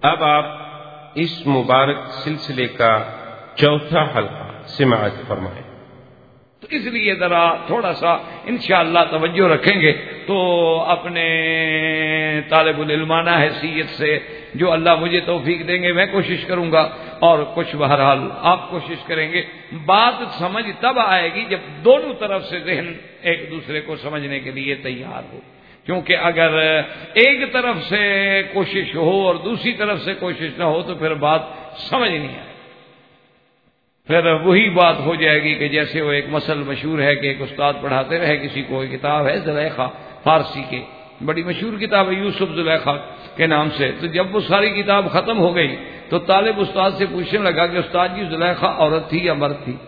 اب آپ اس مبارک سلسلے کا چوتھا حلقہ سماعت فرمائیں۔ تو اس لیے ذرا تھوڑا سا انشاءاللہ توجہ رکھیں گے تو اپنے طالب العلمانہ حیثیت سے جو اللہ مجھے توفیق دیں گے میں کوشش کروں گا، اور کچھ بہرحال آپ کوشش کریں گے۔ بات سمجھ تب آئے گی جب دونوں طرف سے ذہن ایک دوسرے کو سمجھنے کے لیے تیار ہو، کیونکہ اگر ایک طرف سے کوشش ہو اور دوسری طرف سے کوشش نہ ہو تو پھر بات سمجھ نہیں آئے، پھر وہی بات ہو جائے گی کہ جیسے وہ ایک مثل مشہور ہے کہ ایک استاد پڑھاتے رہے کسی کو، ایک کتاب ہے زلیخا فارسی کے، بڑی مشہور کتاب ہے یوسف زلیخا کے نام سے، تو جب وہ ساری کتاب ختم ہو گئی تو طالب استاد سے پوچھنے لگا کہ استاد جی زلیخا عورت تھی یا مرد تھی؟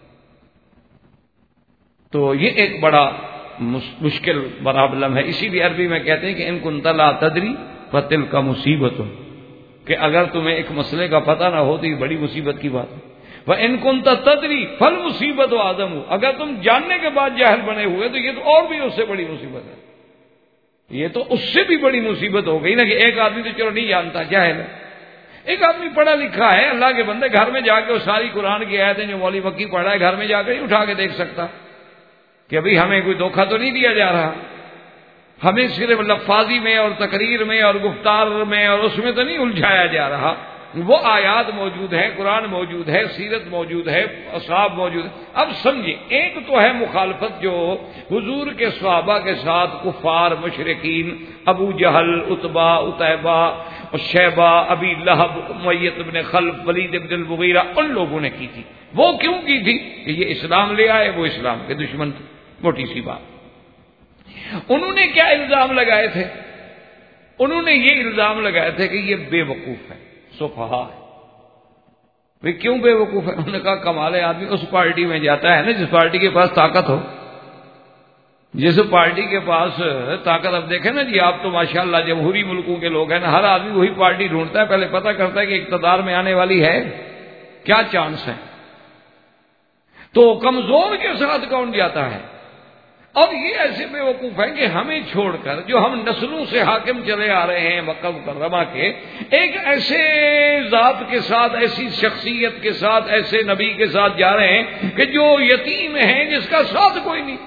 تو یہ ایک بڑا مشکل پرابلم ہے، اسی لیے عربی میں کہتے ہیں کہ ان کنت لا تدری فتلک مصیبت، کہ اگر تمہیں ایک مسئلے کا پتہ نہ ہو تو یہ بڑی مصیبت کی بات ہے۔ وَإِن كُنتَ تَدْرِي فَالْمُصِيبَةُ أَعْظَمُ، اگر تم جاننے کے بعد جاہل بنے ہوئے تو یہ تو اور بھی اس سے بڑی مصیبت ہے، یہ تو اس سے بھی بڑی مصیبت ہو گئی نا، کہ ایک آدمی تو چلو نہیں جانتا جاہل ہے، ایک آدمی پڑھا لکھا ہے اللہ کے بندے، گھر میں جا کے وہ ساری قرآن کی آیتیں جو مولوی مکی پڑھا ہے گھر میں جا کے نہیں اٹھا کے دیکھ سکتا کہ ابھی ہمیں کوئی دھوکہ تو نہیں دیا جا رہا، ہمیں صرف لفاظی میں اور تقریر میں اور گفتار میں اور اس میں تو نہیں الجھایا جا رہا، وہ آیات موجود ہے، قرآن موجود ہے، سیرت موجود ہے، اصحاب موجود ہے۔ اب سمجھیں، ایک تو ہے مخالفت جو حضور کے صحابہ کے ساتھ کفار مشرکین ابو جہل، عتبہ، عتیبہ، شیبہ، ابی لہب، امیہ بن خلف، ولید بن المغیرہ، ان لوگوں نے کی تھی۔ وہ کیوں کی تھی؟ کہ یہ اسلام لے آئے، وہ اسلام کے دشمن تھے، موٹی سی بات۔ انہوں نے کیا الزام لگائے تھے؟ انہوں نے یہ الزام لگائے تھے کہ یہ بے وقوف ہے، سفہا ہے۔ وہ کیوں بے وقوف ہے؟ انہوں نے کہا کمال ہے، آدمی اس پارٹی میں جاتا ہے نا جس پارٹی کے پاس طاقت ہو، جس پارٹی کے پاس طاقت۔ اب دیکھیں نا جی، آپ تو ماشاءاللہ جمہوری ملکوں کے لوگ ہیں نا، ہر آدمی وہی پارٹی ڈھونڈتا ہے، پہلے پتہ کرتا ہے کہ اقتدار میں آنے والی ہے، کیا چانس ہے۔ تو کمزور کے ساتھ کون جاتا ہے؟ اور یہ ایسے بے وقوف ہیں کہ ہمیں چھوڑ کر جو ہم نسلوں سے حاکم چلے آ رہے ہیں مکہ مکرمہ کے، ایک ایسے ذات کے ساتھ، ایسی شخصیت کے ساتھ، ایسے نبی کے ساتھ جا رہے ہیں کہ جو یتیم ہیں، جس کا ساتھ کوئی نہیں،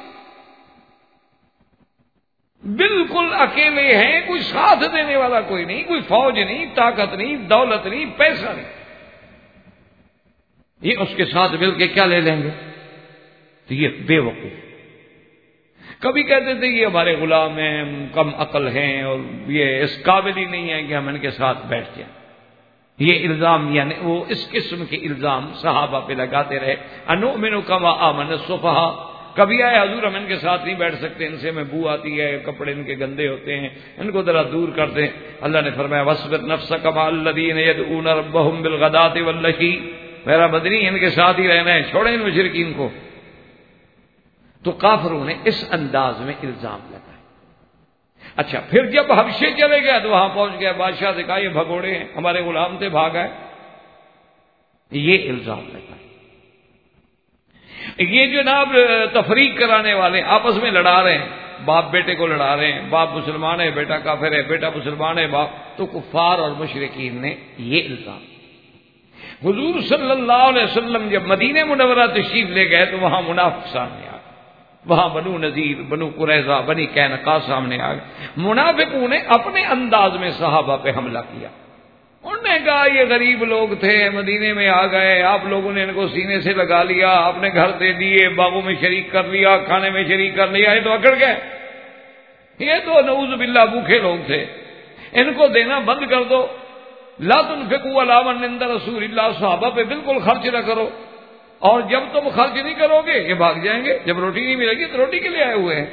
بالکل اکیلے ہیں، کوئی ساتھ دینے والا کوئی نہیں، کوئی فوج نہیں، طاقت نہیں، دولت نہیں، پیسہ نہیں، یہ اس کے ساتھ مل کے کیا لے لیں گے؟ تو یہ بے وقوف۔ کبھی کہتے تھے یہ ہمارے غلام ہیں، کم عقل ہیں، اور یہ اس قابل ہی نہیں ہے کہ ہم ان کے ساتھ بیٹھ جائیں۔ یہ الزام، یعنی وہ اس قسم کے الزام صحابہ پہ لگاتے رہے۔ انؤمن کما آمن السفہاء، کبھی آئے حضور ہم ان کے ساتھ نہیں بیٹھ سکتے، ان سے میں بو آتی ہے، کپڑے ان کے گندے ہوتے ہیں، ان کو ذرا دور کر دیں۔ اللہ نے فرمایا وَاصْبِرْ نَفْسَكَ مَعَ الَّذِينَ يَدْعُونَ رَبَّهُمْ بِالْغَدَاةِ وَالْعَشِيِّ، میرا بدنی ان کے ساتھ ہی رہنا ہے، چھوڑیں ان مشرکین کو۔ تو کافروں نے اس انداز میں الزام لگایا۔ اچھا، پھر جب حبشے چلے گئے تو وہاں پہنچ گئے، بادشاہ سے کہا یہ بھگوڑے ہیں، ہمارے غلام تھے، بھاگ آئے، یہ الزام لگایا۔ یہ جناب تفریق کرانے والے آپس میں لڑا رہے ہیں، باپ بیٹے کو لڑا رہے ہیں، باپ مسلمان ہے بیٹا کافر ہے، بیٹا مسلمان ہے باپ، تو کفار اور مشرکین نے یہ الزام۔ حضور صلی اللہ علیہ وسلم جب مدینہ منورہ تشریف لے گئے تو وہاں منافق سامنے آ گئے، وہاں بنو نذیر، بنو قریظہ، بنی قینقاع سامنے آ گئے۔ منافقوں نے اپنے انداز میں صحابہ پہ حملہ کیا، انہوں نے کہا یہ غریب لوگ تھے، مدینے میں آ گئے، آپ لوگوں نے ان کو سینے سے لگا لیا، آپ نے گھر دے دیے، باغوں میں شریک کر لیا، کھانے میں شریک کر لیا، یہ تو اکڑ گئے، یہ تو نعوذ باللہ بھوکے لوگ تھے، ان کو دینا بند کر دو۔ لا تنفقوا علی من عند رسول اللہ، صحابہ پہ بالکل خرچ نہ کرو، اور جب تم خرچ نہیں کرو گے یہ بھاگ جائیں گے، جب روٹی نہیں ملے گی تو روٹی کے لیے آئے ہوئے ہیں۔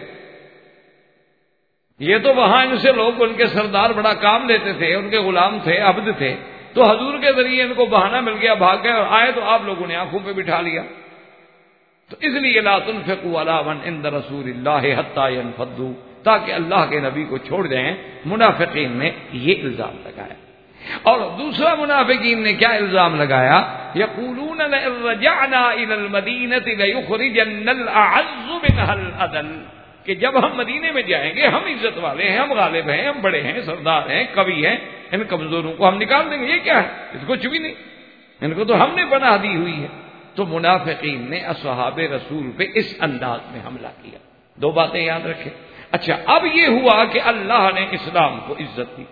یہ تو وہاں ان سے لوگ، ان کے سردار بڑا کام لیتے تھے، ان کے غلام تھے، عبد تھے، تو حضور کے ذریعے ان کو بہانہ مل گیا، بھاگ گئے، اور آئے تو آپ لوگوں نے آنکھوں پہ بٹھا لیا۔ تو اس لیے لا تنفقوا علی من عند رسول اللہ حتی ينفضوا، تاکہ اللہ کے نبی کو چھوڑ دیں۔ منافقین نے یہ الزام لگایا۔ اور دوسرا منافقین نے کیا الزام لگایا؟ یقولون لئن رجعنا الى المدینۃ لیخرجن الاعز منها الاذل، کہ جب ہم مدینے میں جائیں گے، ہم عزت والے ہیں، ہم غالب ہیں، ہم بڑے ہیں، سردار ہیں، قوی ہیں، ان کمزوروں کو ہم نکال دیں گے، یہ کیا ہے، اس کو کچھ بھی نہیں، ان کو تو ہم نے پناہ دی ہوئی ہے۔ تو منافقین نے اصحاب رسول پہ اس انداز میں حملہ کیا۔ دو باتیں یاد رکھیں۔ اچھا، اب یہ ہوا کہ اللہ نے اسلام کو عزت دی،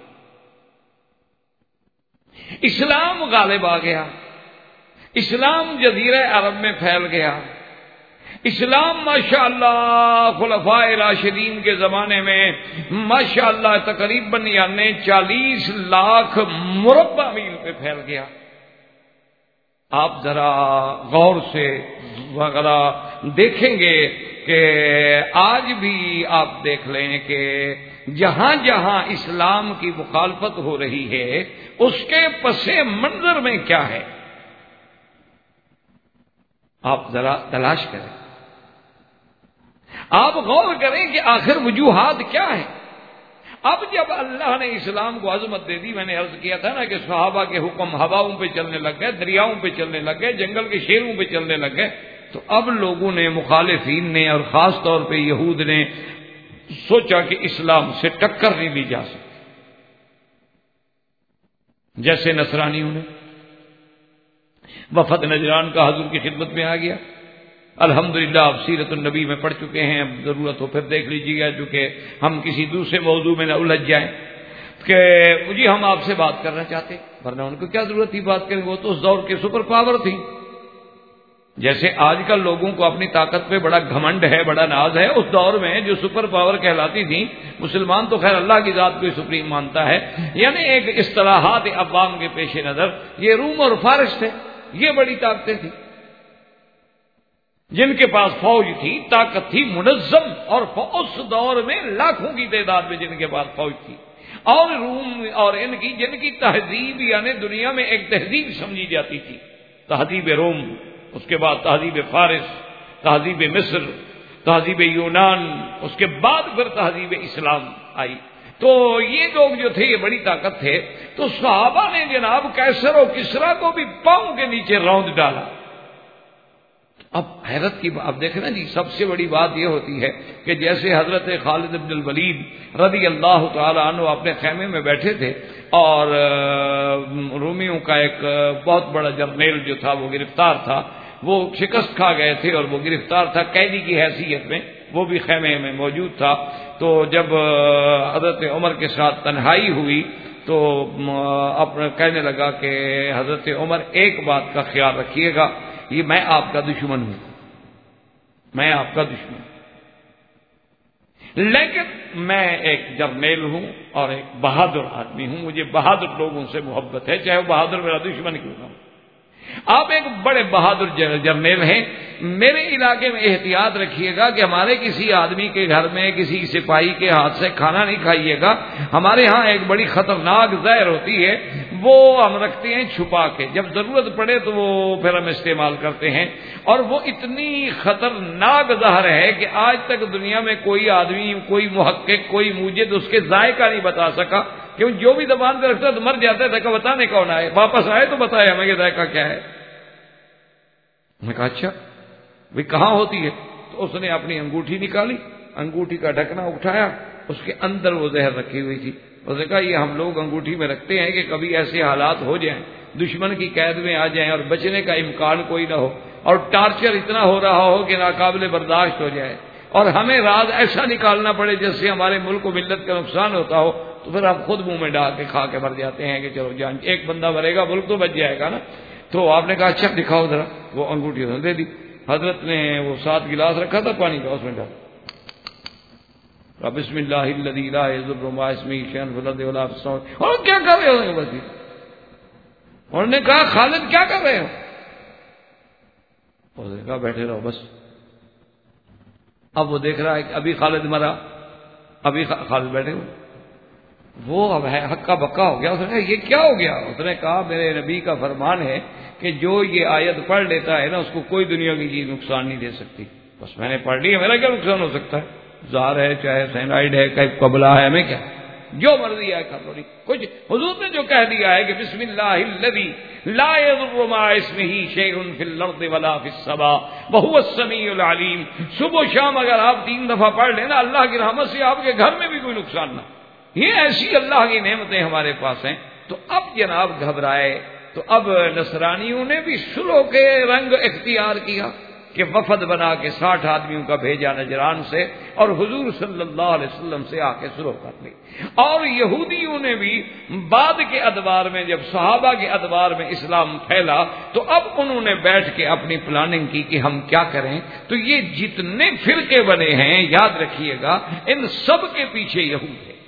اسلام غالب آ گیا، اسلام جزیرہ عرب میں پھیل گیا، اسلام ماشاءاللہ خلفائے راشدین کے زمانے میں ماشاءاللہ تقریباً یعنی 40 لاکھ مربع میل پہ پھیل گیا۔ آپ ذرا غور سے وغیرہ دیکھیں گے کہ آج بھی آپ دیکھ لیں کہ جہاں جہاں اسلام کی مخالفت ہو رہی ہے اس کے پس منظر میں کیا ہے، آپ ذرا تلاش کریں، آپ غور کریں کہ آخر وجوہات کیا ہیں۔ اب جب اللہ نے اسلام کو عظمت دے دی، میں نے عرض کیا تھا نا کہ صحابہ کے حکم ہواؤں پہ چلنے لگ گئے، دریاؤں پہ چلنے لگ گئے، جنگل کے شیروں پہ چلنے لگ گئے، تو اب لوگوں نے، مخالفین نے اور خاص طور پہ یہود نے سوچا کہ اسلام سے ٹکر نہیں لی جا سکتی، جیسے نصرانیوں نے۔ وفد نجران کا حضور کی خدمت میں آ گیا، الحمدللہ آپ سیرت النبی میں پڑھ چکے ہیں، اب ضرورت ہو پھر دیکھ لیجیے گا، چونکہ ہم کسی دوسرے موضوع میں نہ الجھ جائیں، کہ جی ہم آپ سے بات کرنا چاہتے، ورنہ ان کو کیا ضرورت تھی بات کریں، وہ تو اس دور کے سپر پاور تھی۔ جیسے آج کل لوگوں کو اپنی طاقت پہ بڑا گھمنڈ ہے، بڑا ناز ہے، اس دور میں جو سپر پاور کہلاتی تھی، مسلمان تو خیر اللہ کی ذات کو ہی سپریم مانتا ہے، یعنی ایک اصطلاحات عوام کے پیش نظر یہ روم اور فارس تھے، یہ بڑی طاقتیں تھیں جن کے پاس فوج تھی، طاقت تھی، منظم، اور اس دور میں لاکھوں کی تعداد میں جن کے پاس فوج تھی، اور روم اور ان کی جن کی تہذیب یعنی دنیا میں ایک تہذیب سمجھی جاتی تھی، تہذیب روم، اس کے بعد تہذیب فارس، تہذیب مصر، تہذیب یونان، اس کے بعد پھر تہذیب اسلام آئی۔ تو یہ لوگ جو تھے یہ بڑی طاقت تھے، تو صحابہ نے جناب کیسر و کسرا کو بھی پاؤں کے نیچے روند ڈالا۔ اب حیرت کی اب دیکھنا جی، سب سے بڑی بات یہ ہوتی ہے کہ جیسے حضرت خالد بن الولید رضی اللہ تعالی عنہ اپنے خیمے میں بیٹھے تھے اور رومیوں کا ایک بہت بڑا جرنیل جو تھا وہ گرفتار تھا، وہ شکست کھا گئے تھے اور وہ گرفتار تھا قیدی کی حیثیت میں، وہ بھی خیمے میں موجود تھا۔ تو جب حضرت عمر کے ساتھ تنہائی ہوئی تو اپنا کہنے لگا کہ حضرت عمر ایک بات کا خیال رکھیے گا، یہ میں آپ کا دشمن ہوں، میں آپ کا دشمن، لیکن میں ایک جرنیل ہوں اور ایک بہادر آدمی ہوں، مجھے بہادر لوگوں سے محبت ہے، چاہے وہ بہادر میرا دشمن کیوں نہ ہو۔ آپ ایک بڑے بہادر جرنیل ہیں، میرے علاقے میں احتیاط رکھیے گا کہ ہمارے کسی آدمی کے گھر میں کسی سپاہی کے ہاتھ سے کھانا نہیں کھائیے گا، ہمارے ہاں ایک بڑی خطرناک زہر ہوتی ہے، وہ ہم رکھتے ہیں چھپا کے، جب ضرورت پڑے تو وہ پھر ہم استعمال کرتے ہیں، اور وہ اتنی خطرناک زہر ہے کہ آج تک دنیا میں کوئی آدمی، کوئی محقق، کوئی موجد اس کے ذائقہ نہیں بتا سکا، کیوں جو بھی زبان پہ رکھتا ہے تو مر جاتا ہے، ذائقہ بتانے کون آئے، واپس آئے تو بتائے ہمیں کہ ذائقہ کیا ہے۔ میں کہا اچھا بھئی کہاں ہوتی ہے؟ تو اس نے اپنی انگوٹھی نکالی، انگوٹھی کا ڈھکنا اٹھایا، اس کے اندر وہ زہر رکھی ہوئی تھی، اس نے کہا یہ ہم لوگ انگوٹھی میں رکھتے ہیں کہ کبھی ایسے حالات ہو جائیں، دشمن کی قید میں آ جائیں اور بچنے کا امکان کوئی نہ ہو، اور ٹارچر اتنا ہو رہا ہو کہ ناقابل برداشت ہو جائے، اور ہمیں راز ایسا نکالنا پڑے جس سے ہمارے ملک و ملت کا نقصان ہوتا ہو، تو پھر آپ خود منہ میں ڈال کے کھا کے مر جاتے ہیں کہ چلو جان ایک بندہ مرے گا ملک تو بچ جائے گا نا۔ تو آپ نے کہا اچھا دکھاؤ ذرا، وہ انگوٹھی انہوں نے دے دی، حضرت نے وہ 7 گلاس رکھا تھا پانی کا، اس میں ڈال، بسم اللہ الذی لا یضر مع اسمہ شیء فی الارض ولا فی السماء۔ اور کیا کر رہے ہو؟ بس انہوں نے کہا خالد کیا کر رہے ہو؟ انہوں نے کہا بیٹھے رہو بس۔ اب وہ دیکھ رہا ہے کہ ابھی خالد مرا، ابھی خالد بیٹھے ہوئے، وہ اب ہے ہکا بکا ہو گیا، اس نے کہا یہ کیا ہو گیا؟ اس نے کہا میرے نبی کا فرمان ہے کہ جو یہ آیت پڑھ لیتا ہے نا اس کو کوئی دنیا کی چیز نقصان نہیں دے سکتی، بس میں نے پڑھ لی ہے، میرا کیا نقصان ہو سکتا ہے؟ زہر ہے چاہے سینائڈ ہے چاہے قبلہ ہے، ہمیں کیا، جو مرضی ہے کر لو، کچھ حضور نے جو کہہ دیا ہے کہ بسم اللہ الذی لا یضر مع اسمہ شیء فی الارض ولا فی السماء وہو السمیع العلیم، صبح و شام اگر آپ 3 دفعہ پڑھ لینا اللہ کی رحمت سے آپ کے گھر میں بھی کوئی نقصان نہ، یہ ایسی اللہ کی نعمتیں ہمارے پاس ہیں. تو اب جناب گھبرائے تو اب نصرانیوں نے بھی صلح کے رنگ اختیار کیا کہ وفد بنا کے 60 آدمیوں کا بھیجا نجران سے اور حضور صلی اللہ علیہ وسلم سے آ کے صلح کر لی. اور یہودیوں نے بھی بعد کے ادوار میں جب صحابہ کے ادوار میں اسلام پھیلا تو اب انہوں نے بیٹھ کے اپنی پلاننگ کی کہ ہم کیا کریں. تو یہ جتنے فرقے بنے ہیں یاد رکھیے گا ان سب کے پیچھے یہود ہے.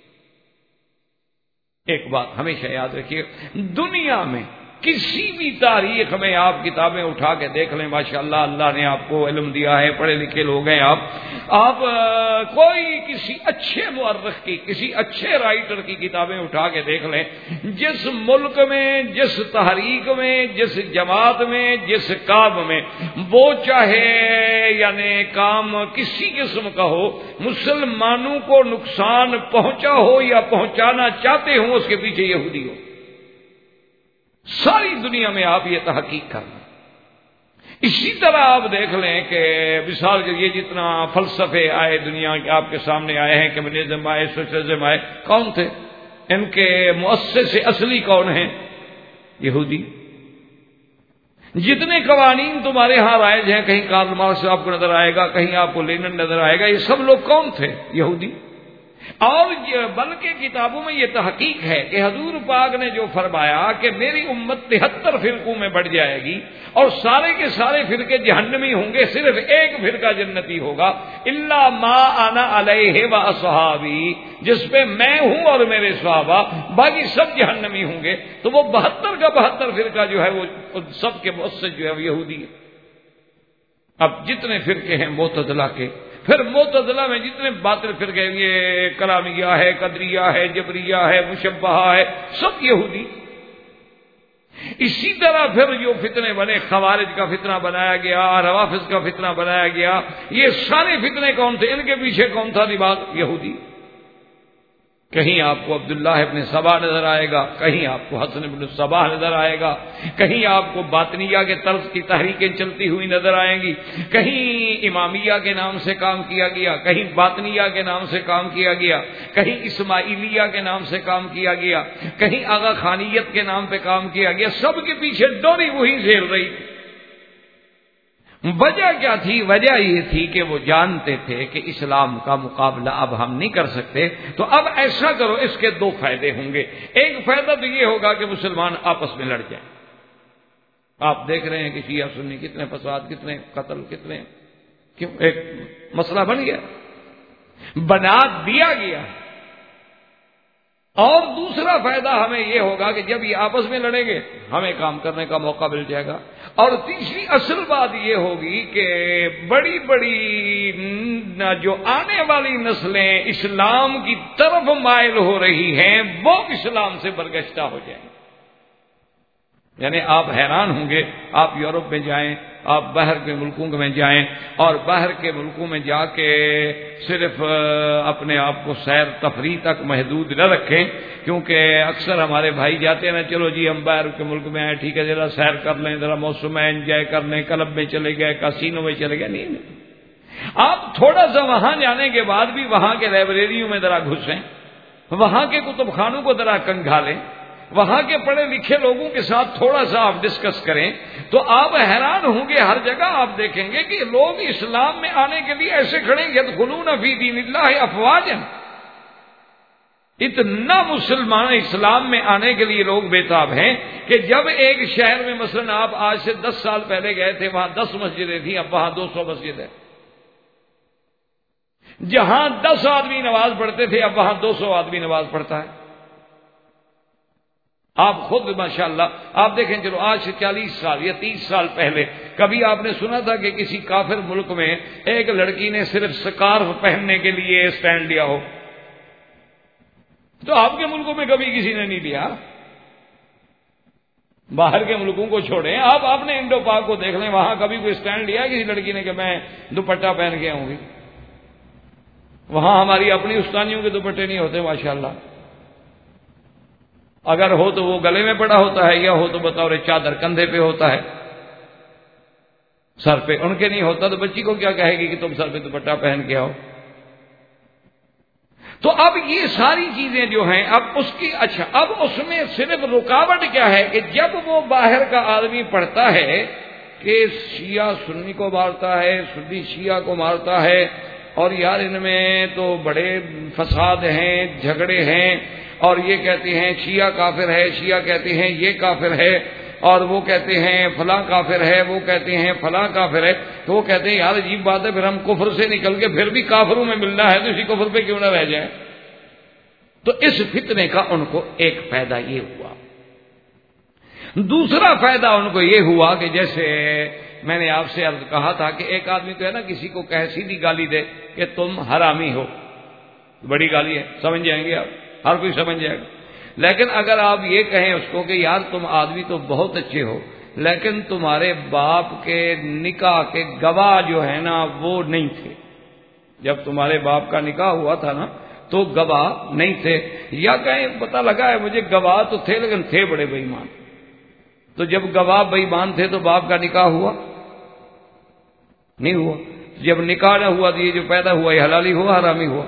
ایک بات ہمیشہ یاد رکھیے, دنیا میں کسی بھی تاریخ میں آپ کتابیں اٹھا کے دیکھ لیں, ماشاءاللہ اللہ نے آپ کو علم دیا ہے, پڑھے لکھے لوگ ہیں آپ کوئی کسی اچھے مورخ کی, کسی اچھے رائٹر کی کتابیں اٹھا کے دیکھ لیں, جس ملک میں, جس تحریک میں, جس جماعت میں, جس کام میں وہ چاہے یعنی کام کسی قسم کا ہو, مسلمانوں کو نقصان پہنچا ہو یا پہنچانا چاہتے ہوں, اس کے پیچھے یہودی ہو. ساری دنیا میں آپ یہ تحقیق کر لیں. اسی طرح آپ دیکھ لیں کہ مثال کے لیے جتنا فلسفے آئے دنیا کے آپ کے سامنے آئے ہیں, کمیونزم آئے, سوشلزم آئے, کون تھے ان کے مؤسس اصلی؟ کون ہیں؟ یہودی. جتنے قوانین تمہارے ہاں رائج ہیں, کہیں کارل مارکس آپ کو نظر آئے گا, کہیں آپ کو لینن نظر آئے گا, یہ سب لوگ کون تھے؟ یہودی. اور بلکہ کتابوں میں یہ تحقیق ہے کہ حضور پاک نے جو فرمایا کہ میری امت 73 فرقوں میں بڑھ جائے گی اور سارے کے سارے فرقے جہنمی ہوں گے, صرف ایک فرقہ جنتی ہوگا, الا ما انا علیہ و اصحابی, جس پہ میں ہوں اور میرے صحابہ, باقی سب جہنمی ہوں گے. تو وہ 72 کا 72 فرقہ جو ہے وہ سب کے مؤسس جو ہے وہ یہودی ہے. اب جتنے فرقے ہیں معتزلہ کے, پھر معتزلہ میں جتنے باطل فرقے, یہ کلامیہ ہے, قدریہ ہے, جبریہ ہے, مشبہہ ہے, سب یہودی. اسی طرح پھر جو فتنے بنے, خوارج کا فتنہ بنایا گیا, روافض کا فتنہ بنایا گیا, یہ سارے فتنے کون تھے؟ ان کے پیچھے کون تھا دماغ؟ یہودی. کہیں آپ کو عبداللہ ابن سبا نظر آئے گا, کہیں آپ کو حسن ابن صباح نظر آئے گا, کہیں آپ کو باطنیہ کے طرز کی تحریکیں چلتی ہوئی نظر آئیں گی, کہیں امامیہ کے نام سے کام کیا گیا, کہیں باطنیہ کے نام سے کام کیا گیا, کہیں اسماعیلیہ کے نام سے کام کیا گیا, کہیں آغا خانیت کے نام پہ کام کیا گیا. سب کے پیچھے ڈوری وہی زیر رہی تھی. وجہ کیا تھی؟ وجہ یہ تھی کہ وہ جانتے تھے کہ اسلام کا مقابلہ اب ہم نہیں کر سکتے, تو اب ایسا کرو, اس کے 2 فائدے ہوں گے. ایک فائدہ تو یہ ہوگا کہ مسلمان آپس میں لڑ جائیں. آپ دیکھ رہے ہیں کہ شیعہ سنی کتنے فساد, کتنے قتل, کتنے, کیوں ایک مسئلہ بن گیا, بنا دیا گیا. اور دوسرا فائدہ ہمیں یہ ہوگا کہ جب یہ آپس میں لڑیں گے ہمیں کام کرنے کا موقع مل جائے گا. اور تیسری اصل بات یہ ہوگی کہ بڑی بڑی جو آنے والی نسلیں اسلام کی طرف مائل ہو رہی ہیں وہ اسلام سے برگشتہ ہو جائیں. یعنی آپ حیران ہوں گے, آپ یورپ میں جائیں, آپ باہر کے ملکوں میں جائیں, اور باہر کے ملکوں میں جا کے صرف اپنے آپ کو سیر تفریح تک محدود نہ رکھیں, کیونکہ اکثر ہمارے بھائی جاتے ہیں نا, چلو جی ہم باہر کے ملک میں آئے, ٹھیک ہے ذرا سیر کر لیں, ذرا موسم میں انجوائے کر لیں, کلب میں چلے گئے, کاسینو میں چلے گئے. نہیں, آپ تھوڑا سا وہاں جانے کے بعد بھی وہاں کے لائبریریوں میں ذرا گھسیں, وہاں کے کتب خانوں کو ذرا کنگھالیں, وہاں کے پڑھے لکھے لوگوں کے ساتھ تھوڑا سا آپ ڈسکس کریں, تو آپ حیران ہوں گے. ہر جگہ آپ دیکھیں گے کہ لوگ اسلام میں آنے کے لیے ایسے کھڑے ہیں, یدخلون فی دین اللہ افواجا. اتنا مسلمان اسلام میں آنے کے لیے لوگ بےتاب ہیں کہ جب ایک شہر میں مثلا آپ آج سے 10 سال پہلے گئے تھے, وہاں 10 مسجدیں تھیں, اب وہاں 200 مسجد ہے. جہاں 10 آدمی نماز پڑھتے تھے اب وہاں 200 آدمی نماز پڑھتا ہے. آپ خود ماشاءاللہ آپ دیکھیں, چلو آج سے 40 سال یا 30 سال پہلے کبھی آپ نے سنا تھا کہ کسی کافر ملک میں ایک لڑکی نے صرف سکارف پہننے کے لیے سٹینڈ لیا ہو؟ تو آپ کے ملکوں میں کبھی کسی نے نہیں لیا. باہر کے ملکوں کو چھوڑیں, آپ اپنے انڈو پاک کو دیکھ لیں, وہاں کبھی کوئی سٹینڈ لیا کسی لڑکی نے کہ میں دوپٹہ پہن کے آؤں گی؟ وہاں ہماری اپنی استانیوں کے دوپٹے نہیں ہوتے ماشاءاللہ. اگر ہو تو وہ گلے میں پڑا ہوتا ہے, یا ہو تو بطور چادر کندھے پہ ہوتا ہے, سر پہ. ان کے نہیں ہوتا تو بچی کو کیا کہے گی کہ تم سر پہ دوپٹہ پہن کے آؤ؟ تو اب یہ ساری چیزیں جو ہیں اب اس کی اب اس میں صرف رکاوٹ کیا ہے کہ جب وہ باہر کا آدمی پڑھتا ہے کہ شیعہ سنی کو مارتا ہے، سنی شیعہ کو مارتا ہے، اور یار ان میں تو بڑے فساد ہیں، جھگڑے ہیں، اور یہ کہتے ہیں شیعہ کافر ہے، شیعہ کہتے ہیں یہ کافر ہے، اور وہ کہتے ہیں فلاں کافر ہے، وہ کہتے ہیں فلاں کافر ہے، تو وہ کہتے ہیں یار عجیب بات ہے، پھر ہم کفر سے نکل کے پھر بھی کافروں میں ملنا ہے تو اسی کفر پہ کیوں نہ رہ جائیں۔ تو اس فتنے کا ان کو ایک فائدہ یہ ہوا۔ دوسرا فائدہ ان کو یہ ہوا کہ جیسے میں نے آپ سے عرض کہا تھا کہ ایک آدمی تو ہے نا کسی کو سیدھی گالی دے کہ تم حرامی ہو، بڑی گالی ہے، سمجھ جائیں گے آپ، ہر کوئی سمجھ جائے گا۔ لیکن اگر آپ یہ کہیں اس کو کہ یار تم آدمی تو بہت اچھے ہو، لیکن تمہارے باپ کے نکاح کے گواہ جو ہے نا وہ نہیں تھے، جب تمہارے باپ کا نکاح ہوا تھا نا تو گواہ نہیں تھے، یا کہیں پتہ لگا ہے مجھے گواہ تو تھے لیکن تھے بڑے بے ایمان، تو جب گواہ بے ایمان تھے تو باپ کا نکاح ہوا نہیں ہوا، جب نکاح نہ ہوا تو یہ جو پیدا ہوا یہ حلالی ہوا حرامی ہوا،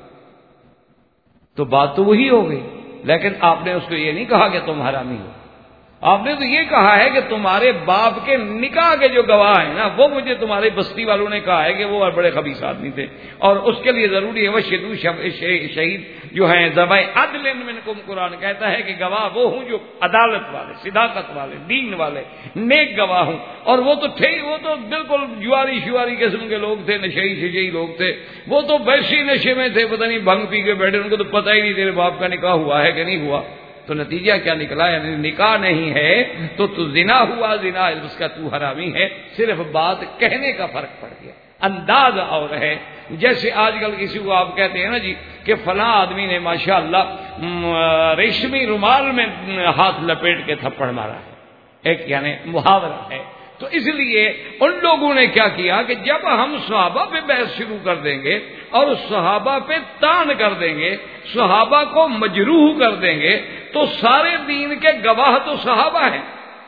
تو بات تو وہی ہو گئی۔ لیکن آپ نے اس کو یہ نہیں کہا کہ تم حرامی ہو، آپ نے تو یہ کہا ہے کہ تمہارے باپ کے نکاح کے جو گواہ ہیں نا وہ مجھے تمہارے بستی والوں نے کہا ہے کہ وہ بڑے خبیث آدمی تھے، اور اس کے لیے ضروری ہے وہ شہید جو ہیں ذوی عدل منکم، قرآن کہتا ہے کہ گواہ وہ ہوں جو عدالت والے، صداقت والے، دین والے، نیک گواہ ہوں، اور وہ تو تھے ہی، وہ تو بالکل جواری شواری قسم کے لوگ تھے، نشئی لوگ تھے، وہ تو ویسے نشے میں تھے، پتہ نہیں بھنگ پی کے بیٹھے، ان کو تو پتہ ہی نہیں تیرے باپ کا نکاح ہوا ہے کہ نہیں ہوا۔ تو نتیجہ کیا نکلا، یعنی نکاح نہیں ہے تو زنا ہوا، زنا اس کا تو حرامی ہے، صرف بات کہنے کا فرق پڑ گیا، انداز اور ہے۔ جیسے آج کل کسی کو آپ کہتے ہیں نا جی کہ فلاں آدمی نے ماشاءاللہ ریشمی رومال میں ہاتھ لپیٹ کے تھپڑ مارا ہے، ایک یعنی محاورہ ہے۔ تو اس لیے ان لوگوں نے کیا کیا کہ جب ہم صحابہ پہ بحث شروع کر دیں گے اور صحابہ پہ تان کر دیں گے، صحابہ کو مجروح کر دیں گے، تو سارے دین کے گواہ تو صحابہ ہیں،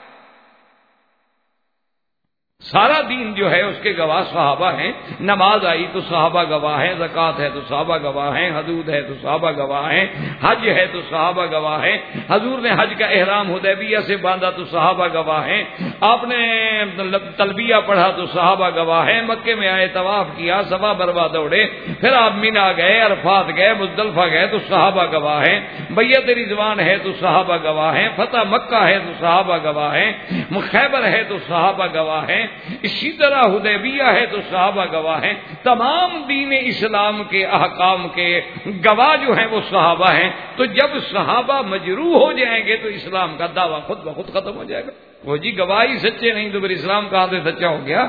سارا دین جو ہے اس کے گواہ صحابہ ہیں۔ نماز آئی تو صحابہ گواہ ہیں، زکوٰۃ ہے تو صحابہ گواہ ہیں، حدود ہے تو صحابہ گواہ ہیں، حج ہے تو صحابہ گواہ ہیں، حضور نے حج کا احرام حدیبیہ سے باندھا تو صحابہ گواہ ہیں، آپ نے تلبیہ پڑھا تو صحابہ گواہ ہیں، مکے میں آئے طواف کیا، صفا مروہ دوڑے، پھر آپ مینا گئے، عرفات گئے، مزدلفہ گئے تو صحابہ گواہ ہیں، بیعت رضوان ہے تو صحابہ گواہ ہیں، فتح مکہ ہے تو صحابہ گواہ ہیں، خیبر ہے تو صحابہ گواہ ہیں، اسی طرح حدیبیہ ہے تو صحابہ گواہ ہیں۔ تمام دین اسلام کے احکام کے گواہ جو ہیں وہ صحابہ ہیں۔ تو جب صحابہ مجروح ہو جائیں گے تو اسلام کا دعویٰ خود بخود ختم ہو جائے گا۔ وہ جی گواہی سچے نہیں تو پھر اسلام کہاں سے سچا ہو گیا؟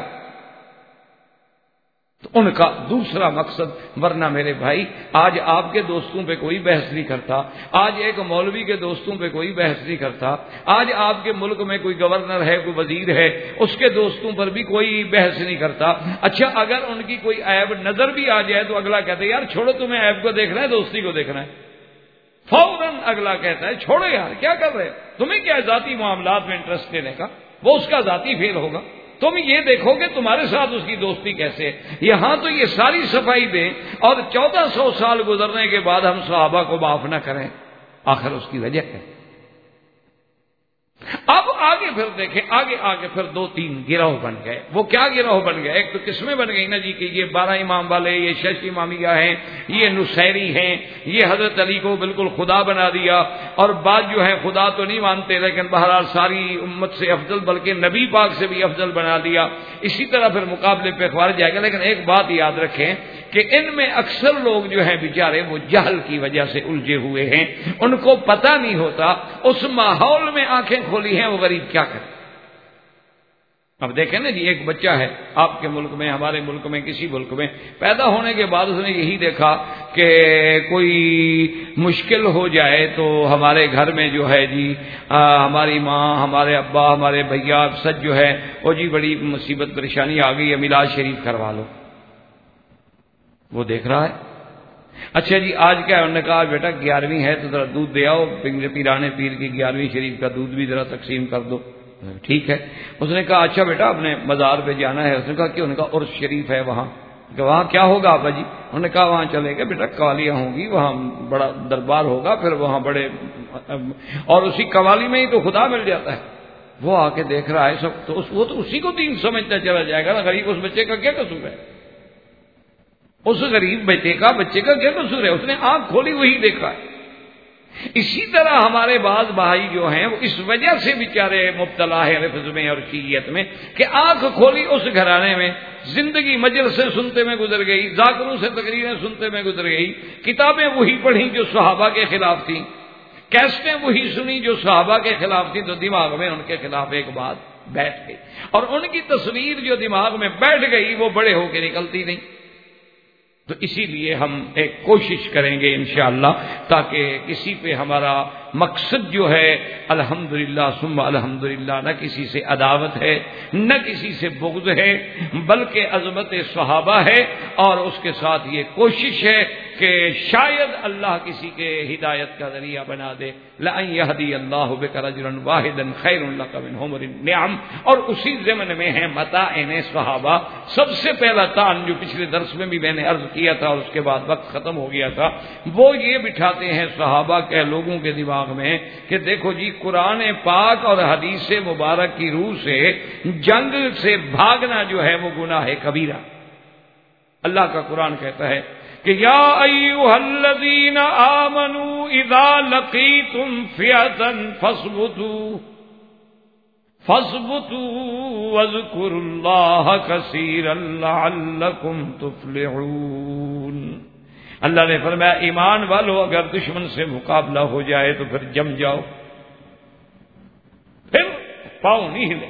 تو ان کا دوسرا مقصد، ورنہ میرے بھائی آج آپ کے دوستوں پہ کوئی بحث نہیں کرتا، آج ایک مولوی کے دوستوں پہ کوئی بحث نہیں کرتا، آج آپ کے ملک میں کوئی گورنر ہے، کوئی وزیر ہے، اس کے دوستوں پر بھی کوئی بحث نہیں کرتا۔ اچھا اگر ان کی کوئی عیب نظر بھی آ جائے تو اگلا کہتا ہے یار چھوڑو، تمہیں عیب کو دیکھنا ہے دوستی کو دیکھنا ہے، فوراً اگلا کہتا ہے چھوڑو یار کیا کر رہے، تمہیں کیا ذاتی معاملات میں انٹرسٹ دینے کا، وہ اس کا ذاتی فیل ہوگا، تم یہ دیکھو کہ تمہارے ساتھ اس کی دوستی کیسے ہے۔ یہاں تو یہ ساری صفائی دیں اور 1400 سال گزرنے کے بعد ہم صحابہ کو معاف نہ کریں، آخر اس کی وجہ ہے۔ اب آگے پھر دیکھیں، آگے پھر 2-3 گروہ بن گئے۔ وہ کیا گروہ بن گئے؟ ایک تو قسمیں بن گئی نا جی کہ یہ 12 امام والے، یہ 6 امامیہ ہیں، یہ نصیری ہیں، یہ حضرت علی کو بالکل خدا بنا دیا، اور بعض جو ہیں خدا تو نہیں مانتے لیکن بہرحال ساری امت سے افضل بلکہ نبی پاک سے بھی افضل بنا دیا۔ اسی طرح پھر مقابلے پہ خوارج جائے گا۔ لیکن ایک بات یاد رکھیں کہ ان میں اکثر لوگ جو ہیں بیچارے وہ جہل کی وجہ سے الجھے ہوئے ہیں، ان کو پتہ نہیں ہوتا، اس ماحول میں آنکھیں کھولی ہیں وہ غریب کیا کرے۔ اب دیکھیں نا جی ایک بچہ ہے آپ کے ملک میں، ہمارے ملک میں، کسی ملک میں پیدا ہونے کے بعد اس نے یہی دیکھا کہ کوئی مشکل ہو جائے تو ہمارے گھر میں جو ہے جی ہماری ماں، ہمارے ابا، ہمارے بھیا سچ جو ہے وہ جی بڑی مصیبت پریشانی آ گئی ہے، میلاد شریف کروا لو۔ وہ دیکھ رہا ہے، اچھا جی آج کیا ہے؟ انہوں نے کہا بیٹا 11ویں ہے تو ذرا دودھ دے آؤ، پیرانے پیر کی 11ویں شریف کا دودھ بھی ذرا تقسیم کر دو۔ ٹھیک ہے۔ اس نے کہا اچھا بیٹا آپ نے مزار پہ جانا ہے؟ اس نے کہا کہ ان کا عرس شریف ہے وہاں۔ کہ وہاں کیا ہوگا آبا جی؟ انہوں نے کہا وہاں چلے گئے بیٹا، قوالیاں ہوں گی، وہاں بڑا دربار ہوگا، پھر وہاں بڑے، اور اسی قوالی میں ہی تو خدا مل جاتا ہے۔ وہ آ کے دیکھ رہا ہے سب، تو وہ تو اسی کو دین سمجھتا چلا جائے گا نا، غریب اس بچے کا کیا قصور ہے؟ اس غریب بچے کا کیا قصور ہے؟ اس نے آنکھ کھولی، وہی دیکھا ہے۔ اسی طرح ہمارے بعض بھائی جو ہیں وہ اس وجہ سے بیچارے مبتلا ہے لفظ میں اور شیعیت میں کہ آنکھ کھولی اس گھرانے میں، زندگی مجلسیں سنتے میں گزر گئی، ذاکروں سے تقریریں سنتے میں گزر گئی، کتابیں وہی پڑھی جو صحابہ کے خلاف تھیں، کیسٹیں وہی سنی جو صحابہ کے خلاف تھی، تو دماغ میں ان کے خلاف ایک بات بیٹھ گئی، اور ان کی تصویر جو دماغ میں بیٹھ گئی وہ بڑے ہو کے نکلتی نہیں۔ تو اسی لیے ہم ایک کوشش کریں گے انشاءاللہ، تاکہ کسی پہ ہمارا مقصد جو ہے الحمدللہ ثم الحمدللہ نہ کسی سے عداوت ہے، نہ کسی سے بغض ہے، بلکہ عظمت صحابہ ہے، اور اس کے ساتھ یہ کوشش ہے کہ شاید اللہ کسی کے ہدایت کا ذریعہ بنا دے۔ لَأَن يَهْدِيَ اللَّهُ بِكَ رَجُلًا وَاحِدًا خَيْرٌ لَكَ مِنْ حُمُرِ النِّعَمِ۔ اور اسی ضمن میں ہے متاعن صحابہ۔ سب سے پہلا تعین جو پچھلے درس میں بھی میں نے عرض کیا تھا اور اس کے بعد وقت ختم ہو گیا تھا، وہ یہ بٹھاتے ہیں صحابہ کے لوگوں کے دماغ میں کہ دیکھو جی، قرآن پاک اور حدیث مبارک کی روح سے جنگ سے بھاگنا جو ہے وہ گناہ کبیرہ۔ اللہ کا قرآن کہتا ہے کہ یا ایھا الذین آمنوا اذا لقیتم فئۃ فاثبتوا واذکروا اللہ کثیرا لعلکم تفلحون۔ اللہ نے فرمایا ایمان والو، اگر دشمن سے مقابلہ ہو جائے تو پھر جم جاؤ، پھر پاؤں نہیں ہلے۔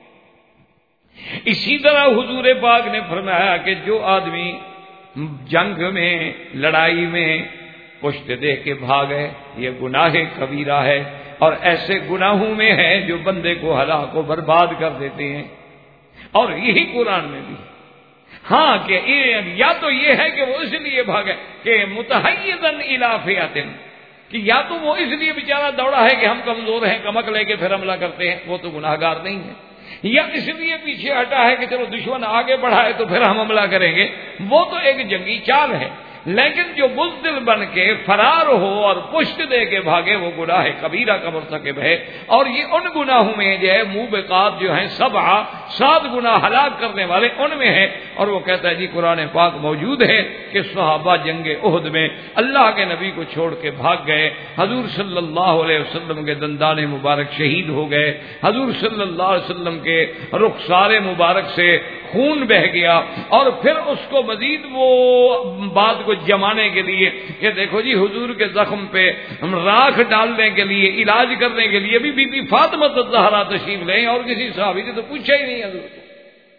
اسی طرح حضور پاک نے فرمایا کہ جو آدمی جنگ میں، لڑائی میں پشت دے کے بھاگے، یہ گناہ کبیرہ ہے، اور ایسے گناہوں میں ہے جو بندے کو ہلاک و برباد کر دیتے ہیں، اور یہی قرآن میں بھی۔ ہاں کہ یا تو یہ ہے کہ وہ اس لیے بھاگے کہ متحیزاً الی فئۃ، کہ یا تو وہ اس لیے بیچارہ دوڑا ہے کہ ہم کمزور ہیں، کمک لے کے پھر حملہ کرتے ہیں، وہ تو گناہ گار نہیں ہے، یا اس لیے پیچھے ہٹا ہے کہ چلو دشمن آگے بڑھا ہے تو پھر ہم حملہ کریں گے، وہ تو ایک جنگی چال ہے۔ لیکن جو بزدل بن کے فرار ہو اور پشت دے کے بھاگے، وہ گناہ کبیرہ کا مرتکب ہے، اور یہ ان گناہوں میں جو ہے موبقات جو ہیں 7 گناہ ہلاک کرنے والے ان میں ہے۔ اور وہ کہتا ہے جی قرآن پاک موجود ہے کہ صحابہ جنگ احد میں اللہ کے نبی کو چھوڑ کے بھاگ گئے، حضور صلی اللہ علیہ وسلم کے دندان مبارک شہید ہو گئے، حضور صلی اللہ علیہ وسلم کے رخسار مبارک سے خون بہ گیا، اور پھر اس کو مزید وہ بات کو جمانے کے لیے کہ دیکھو جی حضور کے زخم پہ راکھ ڈالنے کے لیے، علاج کرنے کے لیے بھی بی بی فاطمہ الزہرا تشریف لیں، اور کسی صحابی نے تو پوچھا ہی نہیں حضور کو۔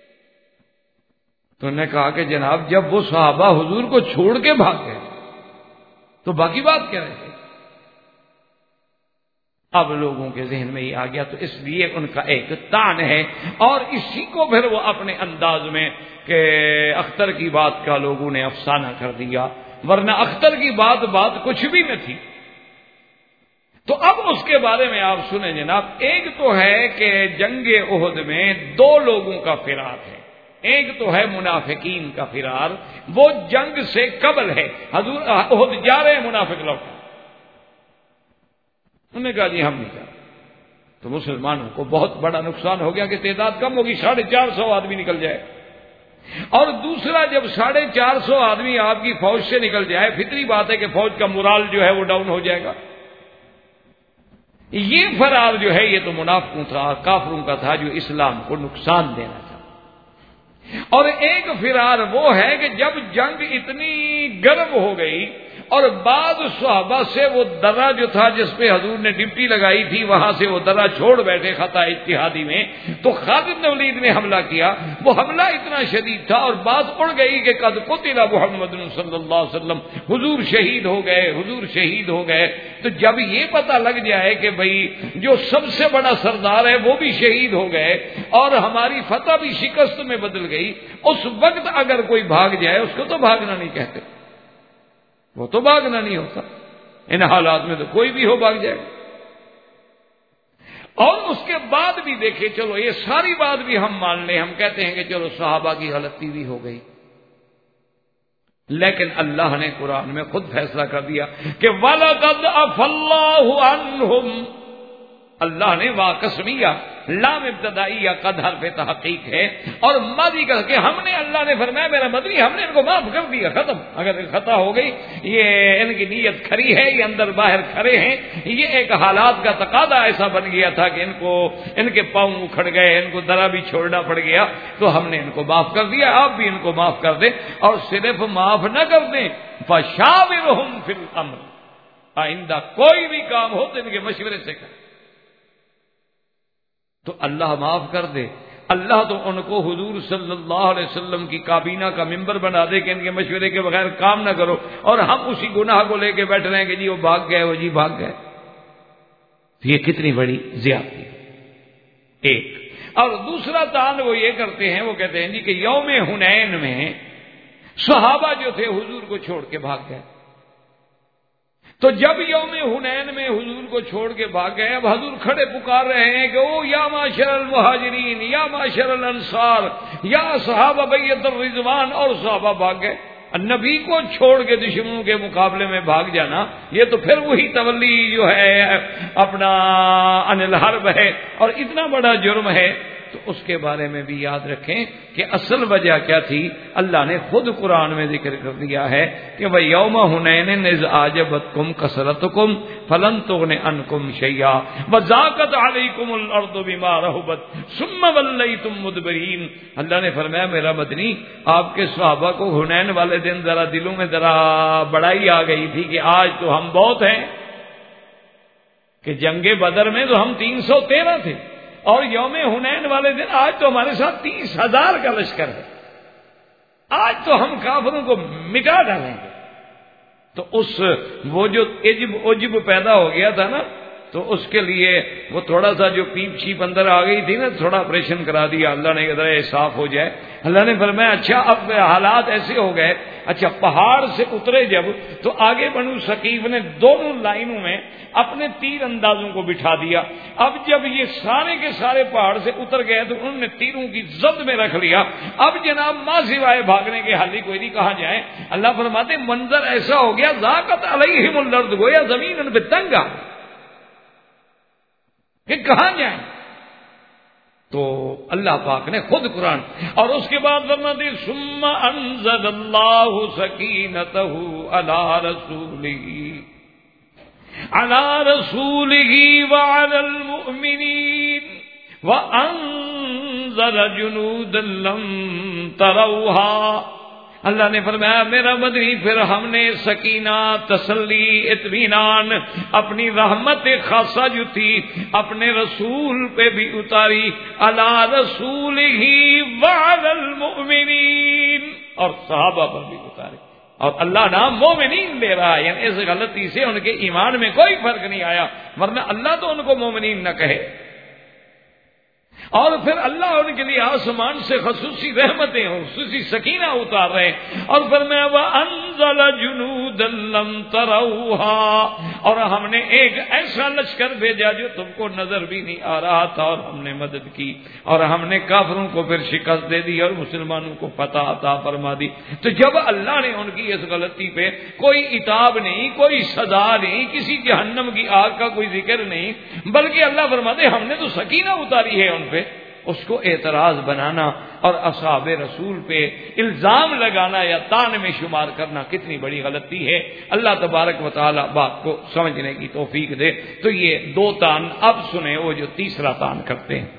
تو انہوں نے کہا کہ جناب جب وہ صحابہ حضور کو چھوڑ کے بھاگ گئے تو باقی بات کیا رہ گئی؟ اب لوگوں کے ذہن میں یہ آ گیا، تو اس لیے ان کا ایک طعن ہے، اور اسی کو پھر وہ اپنے انداز میں کہ اختر کی بات کا لوگوں نے افسانہ کر دیا، ورنہ اختر کی بات کچھ بھی نہ تھی۔ تو اب اس کے بارے میں آپ سنیں جناب، ایک تو ہے کہ جنگ احد میں 2 لوگوں کا فرار ہے، ایک تو ہے منافقین کا فرار، وہ جنگ سے قبل ہے، حضور احد جا رہے ہیں، منافق لوٹے، انہوں نے کہا جی ہم نہیں جا رہے، تو مسلمانوں کو بہت بڑا نقصان ہو گیا کہ تعداد کم ہوگی، 450 آدمی نکل جائے، اور دوسرا جب 450 آدمی آپ کی فوج سے نکل جائے، فطری بات ہے کہ فوج کا مورال جو ہے وہ ڈاؤن ہو جائے گا۔ یہ فرار جو ہے یہ تو منافقوں تھا، کافروں کا تھا جو اسلام کو نقصان دینا چاہتا، اور ایک فرار وہ ہے کہ جب جنگ اتنی گرم ہو گئی اور بعض صحابہ سے وہ درہ جو تھا جس پہ حضور نے ڈپٹی لگائی تھی وہاں سے وہ درہ چھوڑ بیٹھے خطا اجتہادی میں، تو خالد بن ولید نے حملہ کیا، وہ حملہ اتنا شدید تھا اور بات اڑ گئی کہ قد قتل محمد صلی اللہ علیہ وسلم، حضور شہید ہو گئے، حضور شہید ہو گئے۔ تو جب یہ پتہ لگ جائے کہ بھئی جو سب سے بڑا سردار ہے وہ بھی شہید ہو گئے اور ہماری فتح بھی شکست میں بدل گئی، اس وقت اگر کوئی بھاگ جائے اس کو تو بھاگنا نہیں کہتے، وہ تو بھاگنا نہیں ہوتا، ان حالات میں تو کوئی بھی ہو بھاگ جائے۔ اور اس کے بعد بھی دیکھیں، چلو یہ ساری بات بھی ہم مان لیں، ہم کہتے ہیں کہ چلو صحابہ کی غلطی بھی ہو گئی، لیکن اللہ نے قرآن میں خود فیصلہ کر دیا کہ وَلَقَدْ عَفَا اللَّهُ عَنْهُمْ. اللہ نے واقسمیہ لام ابتدائی یا قد حرف تحقیق ہے اور ماضی کر کے ہم نے، اللہ نے فرمایا میرا مدنی ہم نے ان کو معاف کر دیا، ختم. اگر خطا ہو گئی، یہ ان کی نیت کھری ہے، یہ اندر باہر کھڑے ہیں، یہ ایک حالات کا تقاضا ایسا بن گیا تھا کہ ان کے پاؤں اکھڑ گئے، ان کو درا بھی چھوڑنا پڑ گیا، تو ہم نے ان کو معاف کر دیا. آپ بھی ان کو معاف کر دیں، اور صرف معاف نہ کر دیں، فَشَاوِرْهُمْ فِي الْأَمْرِ. آئندہ کوئی بھی کام ہو تو ان کے مشورے سے کریں. تو اللہ معاف کر دے. اللہ تو ان کو حضور صلی اللہ علیہ وسلم کی کابینہ کا ممبر بنا دے کہ ان کے مشورے کے بغیر کام نہ کرو، اور ہم اسی گناہ کو لے کے بیٹھ رہے ہیں کہ جی وہ بھاگ گئے، وہ جی بھاگ گئے. یہ کتنی بڑی زیادتی ایک. اور دوسرا تان وہ یہ کرتے ہیں، وہ کہتے ہیں جی کہ یوم حنین میں صحابہ جو تھے حضور کو چھوڑ کے بھاگ گئے. تو جب یوم حنین میں حضور کو چھوڑ کے بھاگ گئے، اب حضور کھڑے پکار رہے ہیں کہ او یا معاشر المہاجرین، یا معاشر الانصار، یا صحابہ بیعت الرضوان، اور صحابہ بھاگ گئے. نبی کو چھوڑ کے دشمنوں کے مقابلے میں بھاگ جانا، یہ تو پھر وہی تولی جو ہے اپنا عن الحرب ہے، اور اتنا بڑا جرم ہے. تو اس کے بارے میں بھی یاد رکھیں کہ اصل وجہ کیا تھی. اللہ نے خود قرآن میں ذکر کر دیا ہے کہ وَيَوْمَ حُنَيْنٍ إِذْ أَعْجَبَتْكُمْ كَثْرَتُكُمْ فَلَمْ تُغْنِ عَنْكُمْ شَيْئًا وَضَاقَتْ عَلَيْكُمُ الْأَرْضُ بِمَا رَحُبَتْ ثُمَّ وَلَّيْتُمْ مُدْبِرِينَ. اللہ نے فرمایا میرا مدنی، آپ کے صحابہ کو حنین والے دن ذرا دلوں میں ذرا بڑائی آ گئی تھی کہ آج تو ہم بہت ہیں، کہ جنگ بدر میں تو ہم 313 تھے، اور یوم حنین والے دن آج تو ہمارے ساتھ 30,000 کا لشکر ہے، آج تو ہم کافروں کو مٹا ڈالیں گے. تو وہ جو عجب پیدا ہو گیا تھا نا، تو اس کے لیے وہ تھوڑا سا جو پیپ شیپ اندر آ گئی تھی نا، تھوڑا آپریشن کرا دیا اللہ نے کہ ذرا یہ صاف ہو جائے. اللہ نے فرمایا اچھا اب حالات ایسے ہو گئے. اچھا پہاڑ سے اترے جب، تو آگے بنو ثقیف نے دونوں لائنوں میں اپنے تیر اندازوں کو بٹھا دیا. اب جب یہ سارے کے سارے پہاڑ سے اتر گئے تو انہوں نے تیروں کی زد میں رکھ لیا. اب جناب ماں سوائے بھاگنے کے حال ہی کوئی نہیں، کہاں جائیں. اللہ فرماتے منظر ایسا ہو گیا ذاقت علیہم الارض، گویا زمین ان پہ تنگ آ کہ کہاں جائیں. تو اللہ پاک نے خود قرآن، اور اس کے بعد فرماتے ثم انزل اللہ سکینتہ علی رسولہ وعلی المؤمنین وانذر جنودا لم تروها. اللہ نے فرمایا میرا مدنی پھر ہم نے سکینہ، تسلی، اطمینان، اپنی رحمت خاصہ جو تھی اپنے رسول پہ بھی اتاری، علی رسولہ وعلی المؤمنین، اور صحابہ پر بھی اتاری. اور اللہ نام مومنین دے رہا ہے، یعنی اس غلطی سے ان کے ایمان میں کوئی فرق نہیں آیا، ورنہ اللہ تو ان کو مومنین نہ کہے. اور پھر اللہ ان کے لیے آسمان سے خصوصی رحمتیں، خصوصی سکینہ اتار رہے ہیں. اور فرمایا وَأَنزَلَ جُنُودًا لَّمْ تَرَوْهَا، اور ہم نے ایک ایسا لشکر بھیجا جو تم کو نظر بھی نہیں آ رہا تھا، اور ہم نے مدد کی، اور ہم نے کافروں کو پھر شکست دے دی اور مسلمانوں کو فتح عطا فرما دی. تو جب اللہ نے ان کی اس غلطی پہ کوئی عتاب نہیں، کوئی سزا نہیں، کسی جہنم کی آگ کا کوئی ذکر نہیں، بلکہ اللہ فرماتے ہم نے تو سکینہ اتاری ہے ان پہ، اس کو اعتراض بنانا اور اصحاب رسول پہ الزام لگانا یا طعن میں شمار کرنا کتنی بڑی غلطی ہے. اللہ تبارک و تعالی بات کو سمجھنے کی توفیق دے. تو یہ دو طعن. اب سنیں وہ جو تیسرا طعن کرتے ہیں،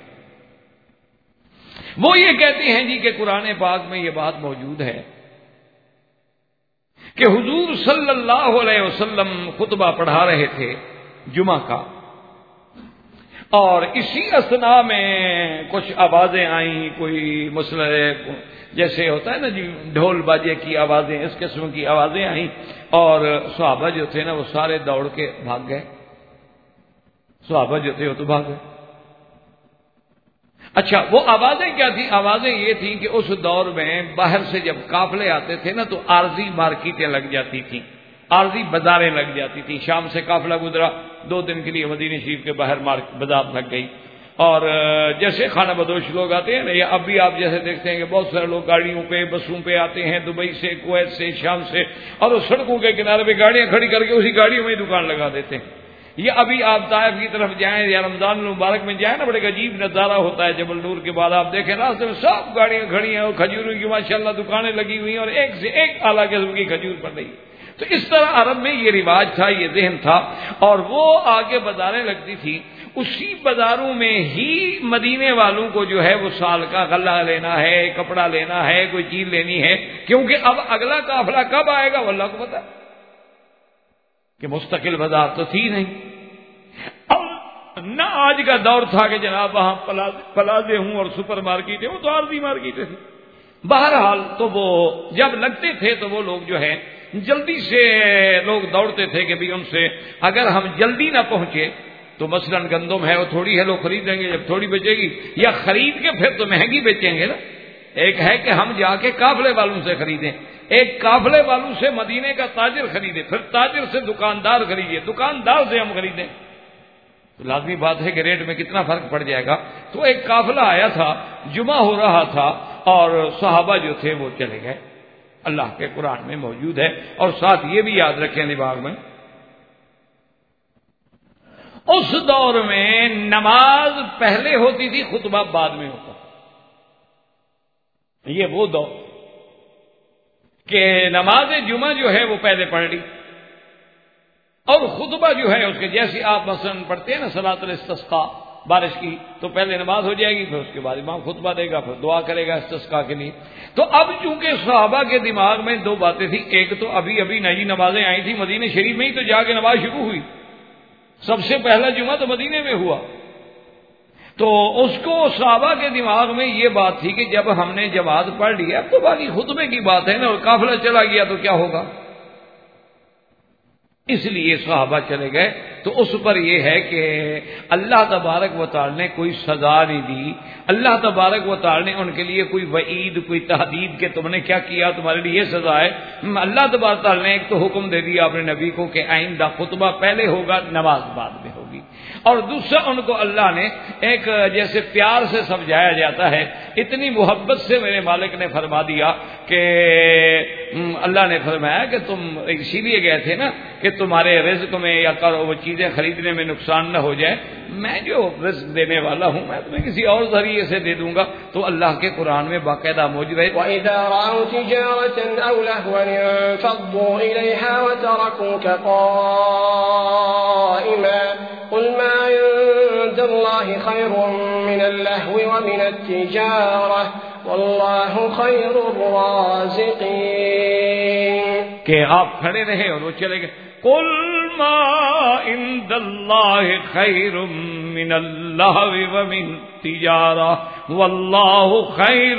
وہ یہ کہتے ہیں جی کہ قرآن پاک میں یہ بات موجود ہے کہ حضور صلی اللہ علیہ وسلم خطبہ پڑھا رہے تھے جمعہ کا، اور اسی اثنا میں کچھ آوازیں آئیں، کوئی مسئلہ جیسے ہوتا ہے نا جی ڈھول باجے کی آوازیں، اس قسم کی آوازیں آئیں، اور صحابہ جو تھے نا وہ سارے دوڑ کے بھاگ گئے. صحابہ جو تھے وہ تو بھاگ گئے. اچھا وہ آوازیں کیا تھیں؟ آوازیں یہ تھیں کہ اس دور میں باہر سے جب قافلے آتے تھے نا تو عارضی مارکیٹیں لگ جاتی تھیں، عارضی بازاریں لگ جاتی تھیں. شام سے قافلہ گزرا، 2 دن کے لیے مدینہ شریف کے باہر بازار لگ گئی، اور جیسے خانہ بدوش لوگ آتے ہیں نا، یا اب بھی آپ جیسے دیکھتے ہیں کہ بہت سارے لوگ گاڑیوں پہ بسوں پہ آتے ہیں، دبئی سے، کویت سے، شام سے، اور اس سڑکوں کے کنارے پہ گاڑیاں کھڑی کر کے اسی گاڑیوں میں دکان لگا دیتے ہیں۔ یہ ابھی آپ طائف کی طرف جائیں یا رمضان المبارک میں جائیں نا، بڑے عجیب نظارہ ہوتا ہے جبل نور کے بعد آپ دیکھیں راستے میں سب گاڑیاں کھڑی ہیں اور کھجوروں کی ماشاءاللہ دکانیں لگی ہوئی ہیں اور ایک سے ایک اعلیٰ قسم کی کھجور پڑ رہی ہے۔ تو اس طرح عرب میں یہ رواج تھا، یہ ذہن تھا، اور وہ آگے بازاریں لگتی تھی، اسی بازاروں میں ہی مدینے والوں کو جو ہے وہ سال کا غلہ لینا ہے، کپڑا لینا ہے، کوئی چیز لینی ہے، کیونکہ اب اگلا قافلہ کب آئے گا وہ اللہ کو پتہ ہے، کہ مستقل بازار تو تھی نہیں۔ اب نہ آج کا دور تھا کہ جناب وہاں پلازے ہوں اور سپر مارکیٹیں، وہ تو عارضی مارکیٹیں تھیں۔ بہرحال تو وہ جب لگتے تھے تو وہ لوگ جو ہے جلدی سے لوگ دوڑتے تھے کہ بھی ان سے اگر ہم جلدی نہ پہنچے تو مثلا گندم ہے وہ تھوڑی ہے، لوگ خرید لیں گے، جب تھوڑی بچے گی یا خرید کے پھر تو مہنگی بیچیں گے نا۔ ایک ہے کہ ہم جا کے قافلے والوں سے خریدیں، ایک قافلے والوں سے مدینے کا تاجر خریدے، پھر تاجر سے دکاندار خریدے، دکاندار سے ہم خریدیں، تو لازمی بات ہے کہ ریٹ میں کتنا فرق پڑ جائے گا۔ تو ایک قافلہ آیا تھا، جمعہ ہو رہا تھا، اور صحابہ جو تھے وہ چلے گئے، اللہ کے قرآن میں موجود ہے۔ اور ساتھ یہ بھی یاد رکھیں دماغ میں، اس دور میں نماز پہلے ہوتی تھی، خطبہ بعد میں ہوتا تھا۔ یہ وہ دور کہ نماز جمعہ جو ہے وہ پہلے پڑھ لی، اور خطبہ جو ہے اس کے جیسے آپ مثلا پڑھتے ہیں نا صلاۃ الاستسقاء بارش کی، تو پہلے نماز ہو جائے گی، پھر اس کے بعد امام خطبہ دے گا، پھر دعا کرے گا استسقاء کے لیے۔ تو اب چونکہ صحابہ کے دماغ میں دو باتیں تھیں، ایک تو ابھی نئی نمازیں آئی تھیں، مدینہ شریف میں ہی تو جا کے نماز شروع ہوئی، سب سے پہلا جمعہ تو مدینے میں ہوا، تو اس کو صحابہ کے دماغ میں یہ بات تھی کہ جب ہم نے جماعت پڑھ لی اب تو باقی خطبے کی بات ہے نا، اور قافلہ چلا گیا تو کیا ہوگا، اس لیے صحابہ چلے گئے۔ تو اس پر یہ ہے کہ اللہ تبارک و تعالی نے کوئی سزا نہیں دی، اللہ تبارک و تعالی نے ان کے لیے کوئی وعید، کوئی تحدید کہ تم نے کیا کیا تمہارے لیے یہ سزا ہے۔ اللہ تبارک و تعالی نے ایک تو حکم دے دیا اپنے نبی کو کہ آئندہ خطبہ پہلے ہوگا، نماز بعد میں ہوگی، اور دوسرا ان کو اللہ نے ایک جیسے پیار سے سمجھایا جاتا ہے، اتنی محبت سے میرے مالک نے فرما دیا کہ اللہ نے فرمایا کہ تم اسی لیے گئے تھے نا کہ تمہارے رزق میں یا وہ چیزیں خریدنے میں نقصان نہ ہو جائے، میں جو رزق دینے والا ہوں میں تمہیں کسی اور ذریعے سے دے دوں گا۔ تو اللہ کے قرآن میں باقاعدہ موجود ہے، وَإِذَا رَأَوْا تِجَارَةً أَوْ لَهْوًا انفَضُّوا إِلَيْهَا وَتَرَكُوكَ قَائِمًا قُلْ مَا عِندَ اللَّهِ خَيْرٌ مِّنَ اللَّهْوِ وَمِنَ التِّجَارَةِ وَاللَّهُ خَيْرُ الرَّازِقِينَ، کہ آپ کھڑے رہے اور وہ چلے گئے۔ قُلْ مَا عِندَ اللَّهِ خَيْرٌ مِّنَ اللَّهْوِ وَمِنَ التِّجَارَةِ وَاللَّهُ خَيْرُ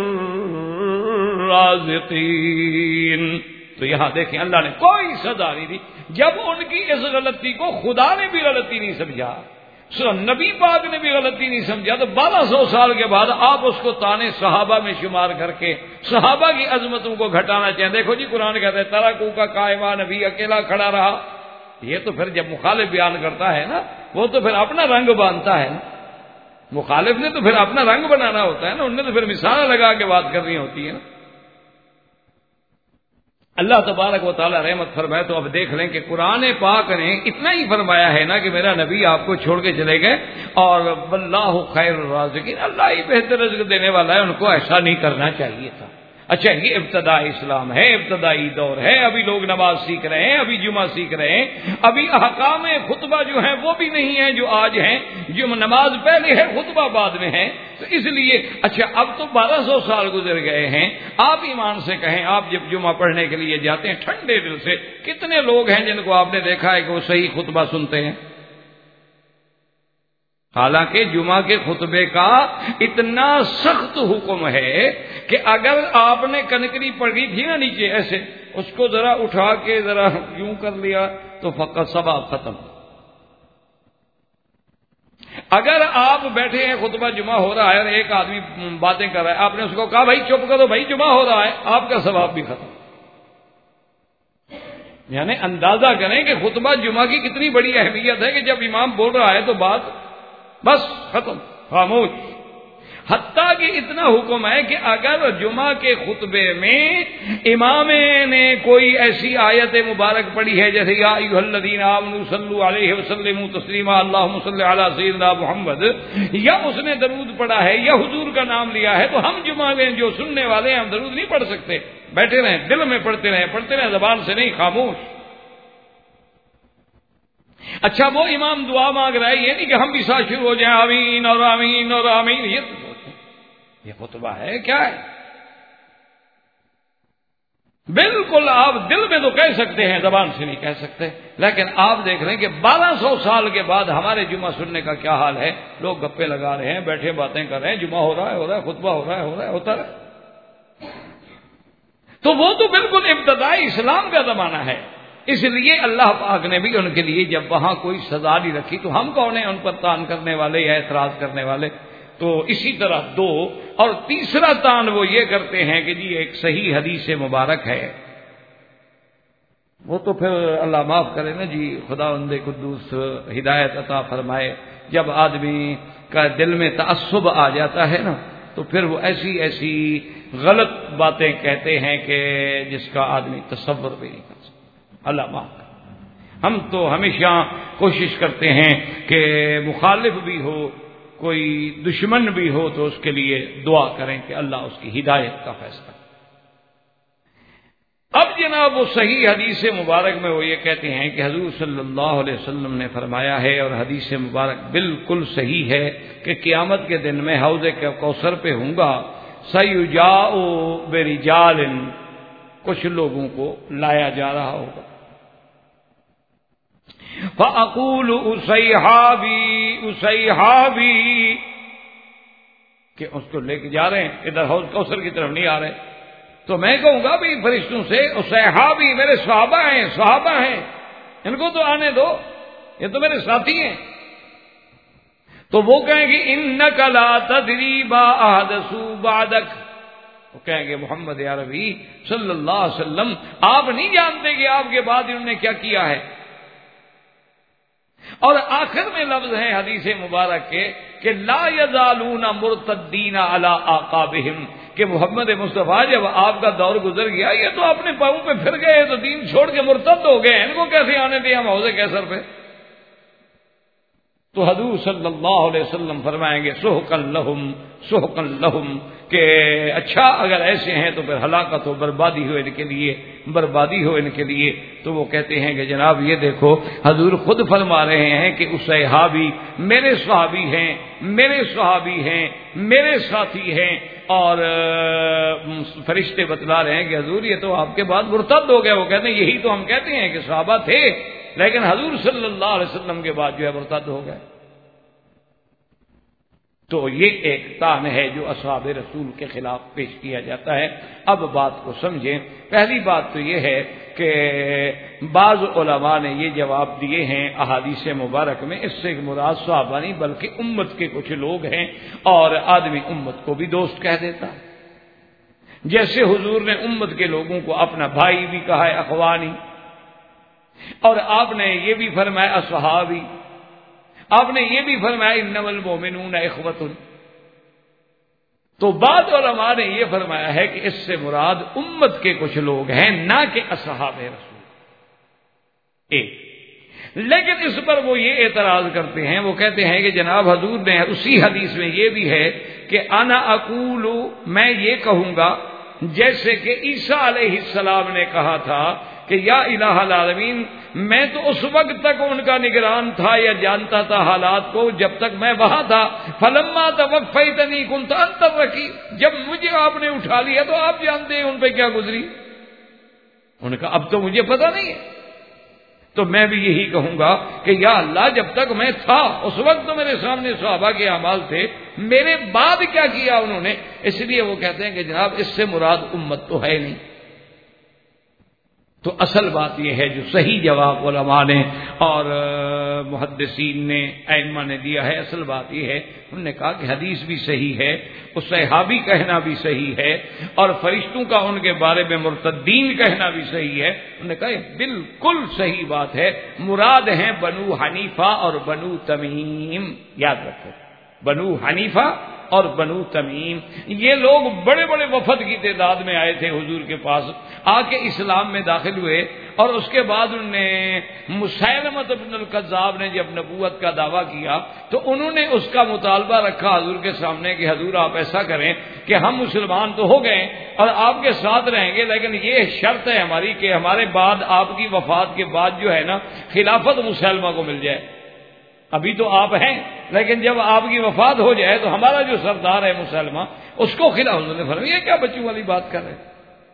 الرَّازِقِينَ۔ تو یہاں دیکھیں اللہ نے کوئی سزا نہیں دی، جب ان کی اس غلطی کو خدا نے بھی غلطی نہیں سمجھا، نبی پاک نے بھی غلطی نہیں سمجھا، تو 1200 سال کے بعد آپ اس کو تانے صحابہ میں شمار کر کے صحابہ کی عظمتوں کو گھٹانا چاہیں۔ دیکھو جی قرآن کہتا ہے ترکو کا قائمہ، نبی اکیلا کھڑا رہا۔ یہ تو پھر جب مخالف بیان کرتا ہے نا وہ تو پھر اپنا رنگ باندھتا ہے نا، مخالف نے تو پھر اپنا رنگ بنانا ہوتا ہے نا، انہوں نے تو پھر مثال لگا کے بات کرنی ہوتی ہے نا۔ اللہ تبارک و تعالی رحمت فرمائے تو اب دیکھ لیں کہ قرآن پاک نے اتنا ہی فرمایا ہے نا کہ میرا نبی آپ کو چھوڑ کے چلے گئے، اور واللہ خیر الرازقین، اللہ ہی بہتر رزق دینے والا ہے، ان کو ایسا نہیں کرنا چاہیے تھا۔ اچھا یہ ابتدائی اسلام ہے، ابتدائی دور ہے، ابھی لوگ نماز سیکھ رہے ہیں، ابھی جمعہ سیکھ رہے ہیں، ابھی احکام خطبہ جو ہیں وہ بھی نہیں ہیں جو آج ہیں، جو نماز پہلے ہے خطبہ بعد میں ہے۔ تو اس لیے اچھا اب تو 1200 سال گزر گئے ہیں، آپ ایمان سے کہیں آپ جب جمعہ پڑھنے کے لیے جاتے ہیں ٹھنڈے دل سے، کتنے لوگ ہیں جن کو آپ نے دیکھا ہے کہ وہ صحیح خطبہ سنتے ہیں؟ حالانکہ جمعہ کے خطبے کا اتنا سخت حکم ہے کہ اگر آپ نے کنکری پڑی تھی نا نیچے ایسے، اس کو ذرا اٹھا کے ذرا یوں کر لیا تو فقط ثواب ختم۔ اگر آپ بیٹھے ہیں خطبہ جمعہ ہو رہا ہے اور ایک آدمی باتیں کر رہا ہے، آپ نے اس کو کہا بھائی چپ کرو بھائی جمعہ ہو رہا ہے، آپ کا ثواب بھی ختم۔ یعنی اندازہ کریں کہ خطبہ جمعہ کی کتنی بڑی اہمیت ہے کہ جب امام بول رہا ہے تو بات بس ختم، خاموش. حتیٰ کہ اتنا حکم ہے کہ اگر جمعہ کے خطبے میں امام نے کوئی ایسی آیت مبارک پڑھی ہے جیسے یا ایھا الذین آمنوا صلوا علیہ وسلموا تسلیما اللہم صل علی سیدنا محمد، یا اس نے درود پڑھا ہے یا حضور کا نام لیا ہے، تو ہم جمعہ میں جو سننے والے ہیں ہم درود نہیں پڑھ سکتے. بیٹھے رہیں، دل میں پڑھتے رہیں، زبان سے نہیں، خاموش. اچھا وہ امام دعا مانگ رہا ہے، یہ نہیں کہ ہم بھی ساتھ شروع ہو جائیں آمین اور آمین اور آمین. یہ خطبہ ہے کیا ہے؟ بالکل آپ دل میں تو کہہ سکتے ہیں، زبان سے نہیں کہہ سکتے. لیکن آپ دیکھ رہے ہیں کہ 1200 سال کے بعد ہمارے جمعہ سننے کا کیا حال ہے. لوگ گپے لگا رہے ہیں، بیٹھے باتیں کر رہے ہیں، جمعہ ہو رہا ہے، خطبہ ہو رہا ہے، ہوتا رہے. تو وہ تو بالکل ابتدائی اسلام کا زمانہ ہے. اس لیے اللہ پاک نے بھی ان کے لیے جب وہاں کوئی سزا نہیں رکھی، تو ہم کون ہیں ان پر تان کرنے والے یا اعتراض کرنے والے. تو اسی طرح دو اور تیسرا تان وہ یہ کرتے ہیں کہ جی ایک صحیح حدیث مبارک ہے. وہ تو پھر اللہ معاف کرے نا جی، خداوند قدوس ہدایت عطا فرمائے. جب آدمی کا دل میں تعصب آ جاتا ہے نا، تو پھر وہ ایسی غلط باتیں کہتے ہیں کہ جس کا آدمی تصور بھی نہیں کر سکتا. اللہ معاف کرے. ہم تو ہمیشہ کوشش کرتے ہیں کہ مخالف بھی ہو، کوئی دشمن بھی ہو، تو اس کے لیے دعا کریں کہ اللہ اس کی ہدایت کا فیصلہ. اب جناب وہ صحیح حدیث مبارک میں وہ یہ کہتے ہیں کہ حضور صلی اللہ علیہ وسلم نے فرمایا ہے، اور حدیث مبارک بالکل صحیح ہے، کہ قیامت کے دن میں حوض کوثر پہ ہوں گا. سیجاء برجال، کچھ لوگوں کو لایا جا رہا ہوگا. فَأَقُولُ اُسَیحَابِی، کہ اس کو لے کے جا رہے ہیں، ادھر حوض کوثر کی طرف نہیں آ رہے. تو میں کہوں گا بھی فرشتوں سے، اُسَیحَابِی میرے صحابہ ہیں، ان کو تو آنے دو، یہ تو میرے ساتھی ہیں. تو وہ کہیں گے اِنَّکَ لَا تَدْرِی مَا أَحْدَثُوا بَعْدَکَ، وہ کہیں گے محمد عربی صلی اللہ علیہ وسلم آپ نہیں جانتے کہ آپ کے بعد انہوں نے کیا کیا ہے. اور آخر میں لفظ ہیں حدیث مبارک کے کہ لا یزالون مرتدین علی اعقابہم، کہ محمد مصطفیٰ جب آپ کا دور گزر گیا یہ تو اپنے پاؤں پہ پھر گئے، تو دین چھوڑ کے مرتد ہو گئے، ان کو کیسے آنے دیں ہم حوض کوثر پہ. تو حضور صلی اللہ علیہ وسلم فرمائیں گے سحقا لہم، کہ اچھا اگر ایسے ہیں تو پھر ہلاکت ہو، بربادی ہو ان کے لیے. تو وہ کہتے ہیں کہ جناب یہ دیکھو حضور خود فرما رہے ہیں کہ اصحابی میرے صحابی ہیں، میرے ساتھی ہیں. اور فرشتے بتلا رہے ہیں کہ حضور یہ تو آپ کے بعد مرتد ہو گئے. وہ کہتے ہیں یہی تو ہم کہتے ہیں کہ صحابہ تھے، لیکن حضور صلی اللہ علیہ وسلم کے بعد جو ہے مرتد ہو گئے. تو یہ ایک تان ہے جو اصحاب رسول کے خلاف پیش کیا جاتا ہے. اب بات کو سمجھیں. پہلی بات تو یہ ہے کہ بعض علماء نے یہ جواب دیے ہیں احادیث مبارک میں، اس سے مراد صحابہ نہیں بلکہ امت کے کچھ لوگ ہیں، اور آدمی امت کو بھی دوست کہہ دیتا ہے. جیسے حضور نے امت کے لوگوں کو اپنا بھائی بھی کہا ہے، اخوانی، اور آپ نے یہ بھی فرمایا اصحابی، آپ نے یہ بھی فرمایا انما المؤمنون اخوۃ. تو بعض علماء نے یہ فرمایا ہے کہ اس سے مراد امت کے کچھ لوگ ہیں، نہ کہ اصحاب رسول. لیکن اس پر وہ یہ اعتراض کرتے ہیں، وہ کہتے ہیں کہ جناب حضور نے اسی حدیث میں یہ بھی ہے کہ انا اقول، میں یہ کہوں گا جیسے کہ عیسیٰ علیہ السلام نے کہا تھا کہ یا الہ العالمین، میں تو اس وقت تک ان کا نگران تھا یا جانتا تھا حالات کو جب تک میں وہاں تھا. فلما توفیتنی کنت انت الرقیب، جب مجھے آپ نے اٹھا لیا تو آپ جانتے ہیں ان پہ کیا گزری. ان کا اب تو مجھے پتہ نہیں ہے. تو میں بھی یہی کہوں گا کہ یا اللہ جب تک میں تھا اس وقت تو میرے سامنے صحابہ کے اعمال تھے، میرے بعد کیا کیا انہوں نے. اس لیے وہ کہتے ہیں کہ جناب اس سے مراد امت تو ہے نہیں. تو اصل بات یہ ہے جو صحیح جواب علماء نے اور محدثین نے ائمہ نے دیا ہے، اصل بات یہ ہے انہوں نے کہا کہ حدیث بھی صحیح ہے، اس صحابی کہنا بھی صحیح ہے، اور فرشتوں کا ان کے بارے میں مرتدین کہنا بھی صحیح ہے۔ انہوں نے کہا یہ بالکل صحیح بات ہے، مراد ہیں بنو حنیفہ اور بنو تمیم، یاد رکھو بنو حنیفہ اور بنو تمیم، یہ لوگ بڑے بڑے وفد کی تعداد میں آئے تھے حضور کے پاس، آ کے اسلام میں داخل ہوئے، اور اس کے بعد انہوں نے مسیلمہ بن الکذاب نے جب نبوت کا دعویٰ کیا تو انہوں نے اس کا مطالبہ رکھا حضور کے سامنے کہ حضور آپ ایسا کریں کہ ہم مسلمان تو ہو گئے اور آپ کے ساتھ رہیں گے، لیکن یہ شرط ہے ہماری کہ ہمارے بعد آپ کی وفات کے بعد جو ہے نا خلافت مسیلمہ کو مل جائے۔ ابھی تو آپ ہیں لیکن جب آپ کی وفات ہو جائے تو ہمارا جو سردار ہے مسلمہ اس کو خلافت نے فرمایا، یہ کیا بچوں والی بات کر رہے ہیں،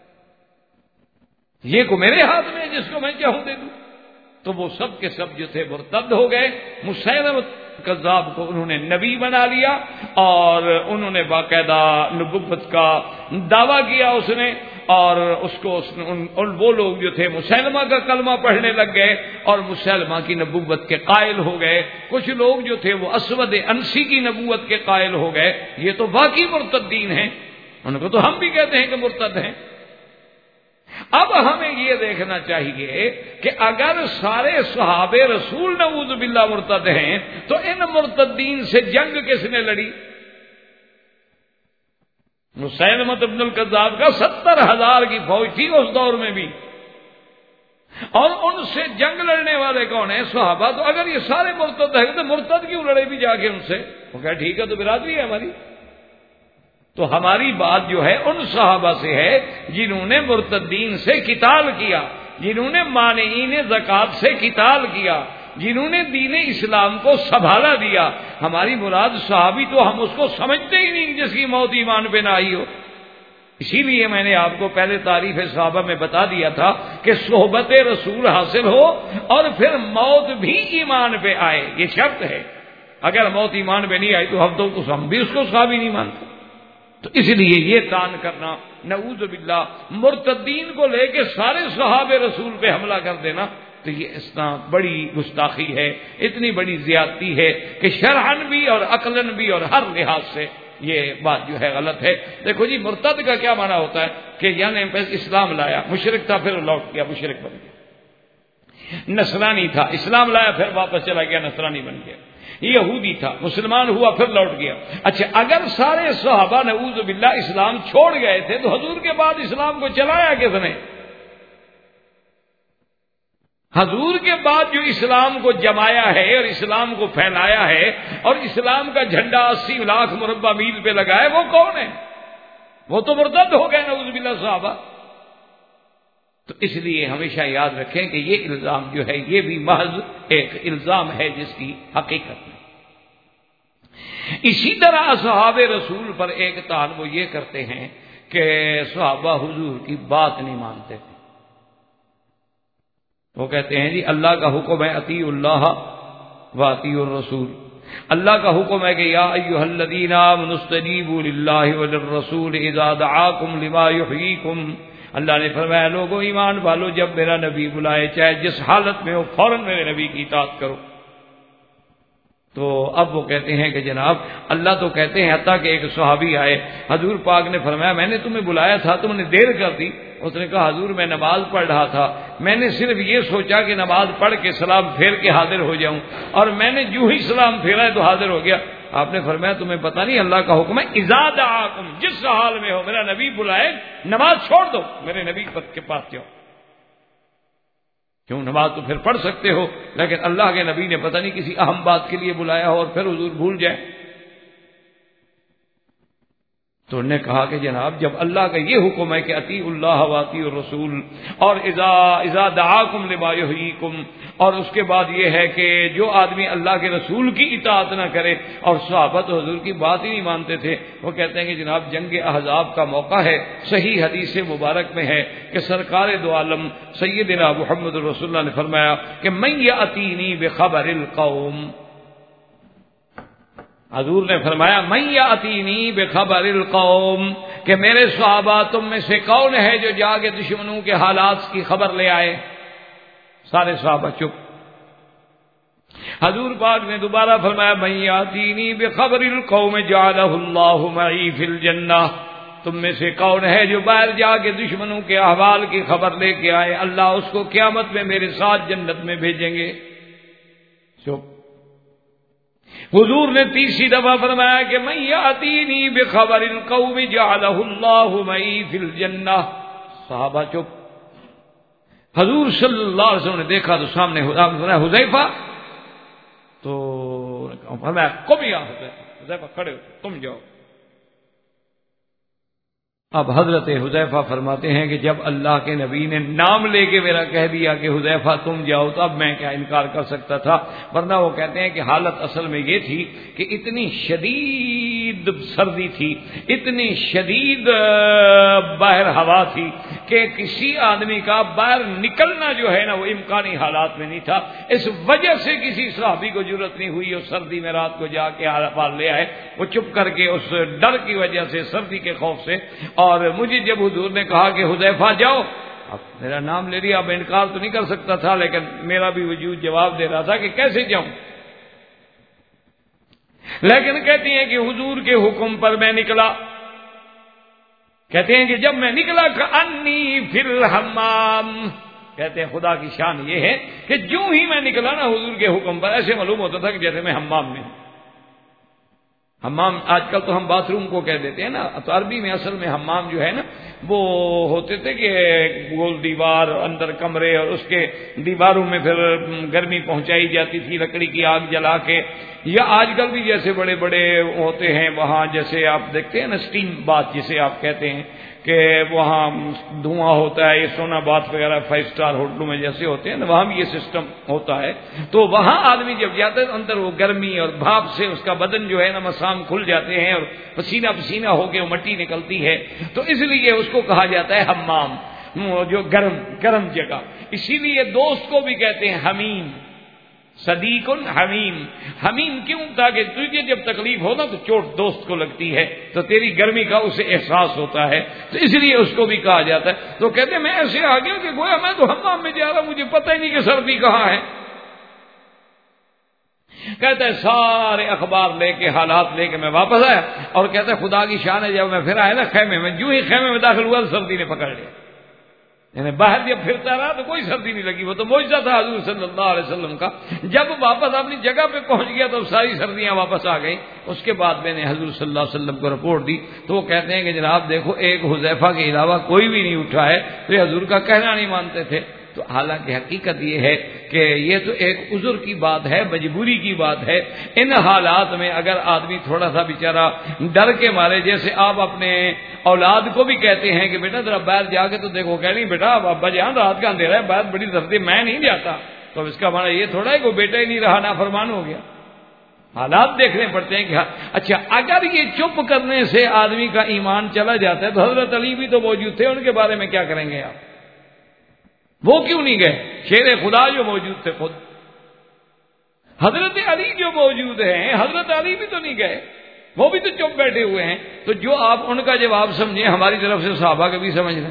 یہ کو میرے ہاتھ میں ہے جس کو میں چاہوں دے دوں۔ تو وہ سب کے سب جو تھے مرتد ہو گئے، مسیلمہ کذاب کو انہوں نے نبی بنا لیا اور انہوں نے باقاعدہ نبوت کا دعویٰ کیا اس نے، اور اس کو وہ لوگ جو تھے مسیلمہ کا کلمہ پڑھنے لگ گئے اور مسیلمہ کی نبوت کے قائل ہو گئے۔ کچھ لوگ جو تھے وہ اسود انسی کی نبوت کے قائل ہو گئے، یہ تو واقعی مرتدین ہیں، ان کو تو ہم بھی کہتے ہیں کہ مرتد ہیں۔ اب ہمیں یہ دیکھنا چاہیے کہ اگر سارے صحابہ رسول نعوذ باللہ مرتد ہیں تو ان مرتدین سے جنگ کس نے لڑی؟ مسیلمہ بن الکذاب کا 70,000 کی فوج تھی اس دور میں بھی، اور ان سے جنگ لڑنے والے کون ہیں؟ صحابہ۔ تو اگر یہ سارے مرتد ہیں تو مرتد کیوں لڑے بھی جا کے ان سے؟ وہ کہا ٹھیک ہے تو برادری ہے ہماری۔ تو ہماری بات جو ہے ان صحابہ سے ہے جنہوں نے مرتدین سے قتال کیا، جنہوں نے مانعین زکوٰۃ سے قتال کیا، جنہوں نے دین اسلام کو سنبھالا دیا۔ ہماری مراد صحابی تو ہم اس کو سمجھتے ہی نہیں جس کی موت ایمان پہ نہ آئی ہو۔ اسی لیے میں نے آپ کو پہلے تعریف صحابہ میں بتا دیا تھا کہ صحبت رسول حاصل ہو اور پھر موت بھی ایمان پہ آئے، یہ شرط ہے۔ اگر موت ایمان پہ نہیں آئی تو ہم بھی اس کو صحابی نہیں مانتے۔ تو اس لیے یہ تان کرنا نعوذ باللہ مرتدین کو لے کے سارے صحابہ رسول پہ حملہ کر دینا، تو یہ اس طرح بڑی گستاخی ہے، اتنی بڑی زیادتی ہے کہ شرعن بھی اور عقلاً بھی اور ہر لحاظ سے یہ بات جو ہے غلط ہے۔ دیکھو جی مرتد کا کیا معنی ہوتا ہے کہ یعنی اسلام لایا، مشرک تھا پھر لوٹ گیا مشرک بن گیا، نصرانی تھا اسلام لایا پھر واپس چلا گیا نصرانی بن گیا، یہودی تھا مسلمان ہوا پھر لوٹ گیا۔ اچھا اگر سارے صحابہ نعوذ باللہ اسلام چھوڑ گئے تھے تو حضور کے بعد اسلام کو چلایا کس نے؟ حضور کے بعد جو اسلام کو جمایا ہے اور اسلام کو پھیلایا ہے اور اسلام کا جھنڈا 80 لاکھ مربع میل پہ لگایا وہ کون ہے؟ وہ تو مرتد ہو گئے نعوذ باللہ صحابہ۔ تو اس لیے ہمیشہ یاد رکھیں کہ یہ الزام جو ہے یہ بھی محض ایک الزام ہے جس کی حقیقت نہیں۔ اسی طرح اصحاب رسول پر ایک طعن وہ یہ کرتے ہیں کہ صحابہ حضور کی بات نہیں مانتے تھے۔ وہ کہتے ہیں جی اللہ کا حکم ہے اطیعوا اللہ و اطیعوا الرسول، اللہ کا حکم ہے کہ یا ایھا الذین آمنوا استجیبوا للہ وللرسول اذا دعاکم لما یحییکم، اللہ نے فرمایا لوگوں ایمان والو جب میرا نبی بلائے چاہے جس حالت میں ہو فوراً میرے نبی کی اطاعت کرو۔ تو اب وہ کہتے ہیں کہ جناب اللہ تو کہتے ہیں، حتیٰ کہ ایک صحابی آئے حضور پاک نے فرمایا میں نے تمہیں بلایا تھا تم نے دیر کر دی۔ اس نے کہا حضور میں نماز پڑھ رہا تھا، میں نے صرف یہ سوچا کہ نماز پڑھ کے سلام پھیر کے حاضر ہو جاؤں، اور میں نے جو ہی سلام پھیرا ہے تو حاضر ہو گیا۔ آپ نے فرمایا تمہیں پتہ نہیں اللہ کا حکم ہے اذا دعاکم، جس حال میں ہو میرا نبی بلائے نماز چھوڑ دو میرے نبی کے پاس جاؤ۔ کیوں نماز تو پھر پڑھ سکتے ہو، لیکن اللہ کے نبی نے پتہ نہیں کسی اہم بات کے لیے بلایا ہو اور پھر حضور بھول جائیں۔ تو انہوں نے کہا کہ جناب جب اللہ کا یہ حکم ہے کہ اطیعوا اللہ و اطیعوا الرسول اور اذا دعاکم لما یحییکم، اور اس کے بعد یہ ہے کہ جو آدمی اللہ کے رسول کی اطاعت نہ کرے، اور صحابہ تو حضور کی بات ہی نہیں مانتے تھے۔ وہ کہتے ہیں کہ جناب جنگ احزاب کا موقع ہے، صحیح حدیث مبارک میں ہے کہ سرکار دو عالم سیدنا محمد رسول اللہ نے فرمایا کہ من یأتینی بخبر القوم، حضور نے فرمایا من یأتینی بخبر القوم، کہ میرے صحابہ تم میں سے کون ہے جو جا کے دشمنوں کے حالات کی خبر لے آئے؟ سارے صحابہ چپ۔ حضور پاک نے دوبارہ فرمایا من یاتینی بخبر القوم جعلہ اللہ معی فی الجنہ، تم میں سے کون ہے جو باہر جا کے دشمنوں کے احوال کی خبر لے کے آئے، اللہ اس کو قیامت میں میرے ساتھ جنت میں بھیجیں گے۔ چپ۔ حضور نے تیسری دفعہ فرمایا کہ من یاتینی بخبر القوم جعلہ اللہ معی فی الجنہ، صحابہ چپ۔ حضور صلی اللہ علیہ وسلم نے دیکھا تو سامنے حذیفہ، تو فرمایا قم یا حذیفہ، کھڑے ہو تم جاؤ۔ اب حضرت حذیفہ فرماتے ہیں کہ جب اللہ کے نبی نے نام لے کے میرا کہہ دیا کہ حذیفہ تم جاؤ، تو اب میں کیا انکار کر سکتا تھا؟ ورنہ وہ کہتے ہیں کہ حالت اصل میں یہ تھی کہ اتنی شدید سردی تھی، اتنی شدید باہر ہوا تھی کہ کسی آدمی کا باہر نکلنا جو ہے نا وہ امکانی حالات میں نہیں تھا۔ اس وجہ سے کسی صحابی کو ضرورت نہیں ہوئی اس سردی میں رات کو جا کے پار لے آئے، وہ چپ کر کے اس ڈر کی وجہ سے، سردی کے خوف سے۔ اور مجھے جب حضور نے کہا کہ حذیفہ جاؤ، اب میرا نام لے لیا، اب انکار تو نہیں کر سکتا تھا، لیکن میرا بھی وجود جواب دے رہا تھا کہ کیسے جاؤں۔ لیکن کہتی ہیں کہ حضور کے حکم پر میں نکلا۔ کہتے ہیں کہ جب میں نکلا کأنی فی الحمام، کہتے ہیں خدا کی شان یہ ہے کہ جو ہی میں نکلا نا حضور کے حکم پر، ایسے معلوم ہوتا تھا کہ جیسے میں حمام میں ہوں۔ حمام آج کل تو ہم باتھ روم کو کہہ دیتے ہیں نا، تو عربی میں اصل میں حمام جو ہے نا وہ ہوتے تھے کہ گول دیوار، اندر کمرے، اور اس کے دیواروں میں پھر گرمی پہنچائی جاتی تھی لکڑی کی آگ جلا کے، یا آج کل بھی جیسے بڑے بڑے ہوتے ہیں وہاں جیسے آپ دیکھتے ہیں نا اسٹیم باتھ جسے آپ کہتے ہیں کہ وہاں دھواں ہوتا ہے، یہ سونا باتھ وغیرہ 5 اسٹار ہوٹلوں میں جیسے ہوتے ہیں نا وہاں بھی یہ سسٹم ہوتا ہے۔ تو وہاں آدمی جب جاتا ہے تو اندر وہ گرمی اور بھاپ سے اس کا بدن جو ہے نا مسام کھل جاتے ہیں اور پسینہ پسینہ ہو کے وہ مٹی نکلتی ہے، تو اس لیے اس کو کہا جاتا ہے حمام، جو گرم جگہ۔ اسی لیے دوست کو بھی کہتے ہیں حمیم، صدیق حمیم۔ حمیم کیوں؟ تاکہ تجھے جب تکلیف ہو نا تو چوٹ دوست کو لگتی ہے تو تیری گرمی کا اسے احساس ہوتا ہے، تو اس لیے اس کو بھی کہا جاتا ہے۔ تو کہتے ہیں میں ایسے آ گیا کہ گویا میں تو حمام میں جا رہا ہوں، مجھے پتہ ہی نہیں کہ سردی کہاں ہے۔ کہتا ہے سارے اخبار لے کے، حالات لے کے میں واپس آیا، اور کہتا ہے خدا کی شان ہے جب میں پھر آیا نا خیمے میں، جو ہی خیمے میں داخل ہوا تو سردی نے پکڑ لیا۔ یعنی باہر جب پھرتا رہا تو کوئی سردی نہیں لگی، وہ تو معجزہ تھا حضور صلی اللہ علیہ وسلم کا۔ جب واپس اپنی جگہ پہ پہنچ گیا تو ساری سردیاں واپس آ گئیں۔ اس کے بعد میں نے حضور صلی اللہ علیہ وسلم کو رپورٹ دی تو وہ کہتے ہیں کہ جناب دیکھو ایک حذیفہ کے علاوہ کوئی بھی نہیں اٹھا ہے، تو یہ حضور کا کہنا نہیں مانتے تھے۔ تو حالانکہ حقیقت یہ ہے کہ یہ تو ایک عذر کی بات ہے، مجبوری کی بات ہے۔ ان حالات میں اگر آدمی تھوڑا سا بیچارہ ڈر کے مارے، جیسے آپ اپنے اولاد کو بھی کہتے ہیں کہ بیٹا ذرا باہر جا کے تو دیکھو، کہہ نہیں بیٹا ابا جان رات کا اندھیرا ہے، باہر بڑی سردی، میں نہیں جاتا، تو اس کا معنی یہ تھوڑا ہے کہ بیٹا ہی نہیں رہا، نافرمان ہو گیا۔ حالات دیکھنے پڑتے ہیں کہ اچھا اگر یہ چپ کرنے سے آدمی کا ایمان چلا جاتا ہے تو حضرت علی بھی تو موجود تھے، ان کے بارے میں کیا کریں گے آپ؟ وہ کیوں نہیں گئے؟ شیر خدا جو موجود تھے خود، حضرت علی جو موجود ہیں، حضرت علی بھی تو نہیں گئے، وہ بھی تو چپ بیٹھے ہوئے ہیں۔ تو جو آپ ان کا جواب سمجھیں ہماری طرف سے صحابہ کا بھی سمجھ لیں۔